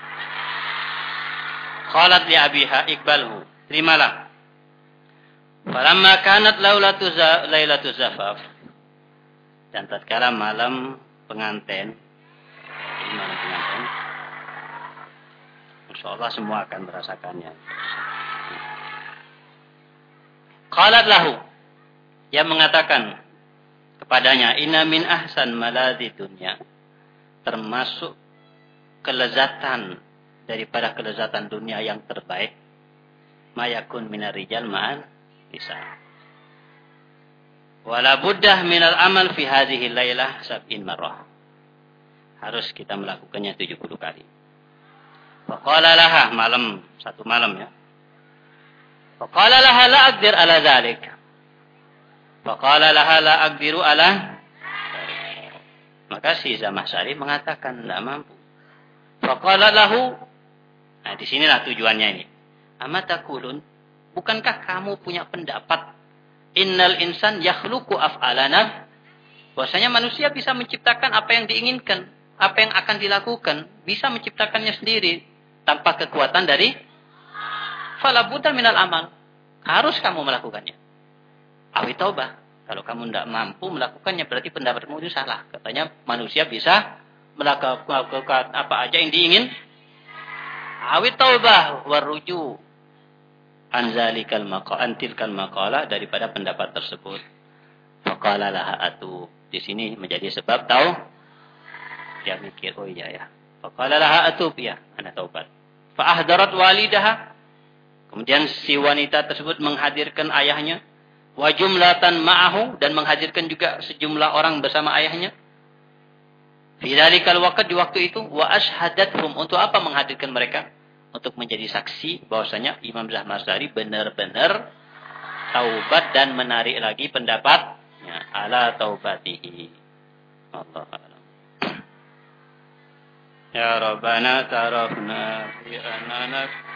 Qalat li abiha iqbalhu. Terimalah. Falamma kanat lailatu zafaf. Dan tatkala malam pengantin. Malam pengantin. InsyaAllah semua akan merasakannya. Qalat lahu. Dia mengatakan kepadanya, inna min ahsan maladhi dunya. Termasuk kelezatan daripada kelezatan dunia yang terbaik. Mayakun minar rijal ma'an nisa. Wala buddah minal amal fi hadhihi laylah sab'in marrah. Harus kita melakukannya tujuh puluh kali. Faqala laha, malam, satu malam ya. Faqala laha la aqdir ala dhalik. Faqala laha la aqdiru ala dhalik. Maka si Zamakhsyari mengatakan tidak mampu. Faqala lahu, nah disinilah tujuannya ini. Amatakulun, bukankah kamu punya pendapat innal insan yakhluqu af'alana? Bahwasanya manusia bisa menciptakan apa yang diinginkan, apa yang akan dilakukan, bisa menciptakannya sendiri tanpa kekuatan dari fala budda minal amal. Harus kamu melakukannya. Awi taubah. Kalau kamu tidak mampu melakukannya berarti pendapatmu itu salah. Katanya manusia bisa melakukan apa aja yang diingin. Awi taubah waruju anzalikal maqala antilkal maqala, daripada pendapat tersebut. Faqala laha atu. Di sini menjadi sebab tahu. Dia mikir, oh iya ya. Faqala laha atu, ya, ana taubat. Fa ahdarat walidaha. Kemudian si wanita tersebut menghadirkan ayahnya. Wa jumlatan ma'ahu, dan menghadirkan juga sejumlah orang bersama ayahnya. Fi dzalikal waqt, di waktu itu, wa ashhadathum, untuk apa menghadirkan mereka? Untuk menjadi saksi bahwasanya Imam Zamakhsyari benar-benar taubat dan menarik lagi pendapatnya ala taubatihi. Allah a'lam. Ya Rabbana tarafna fi anana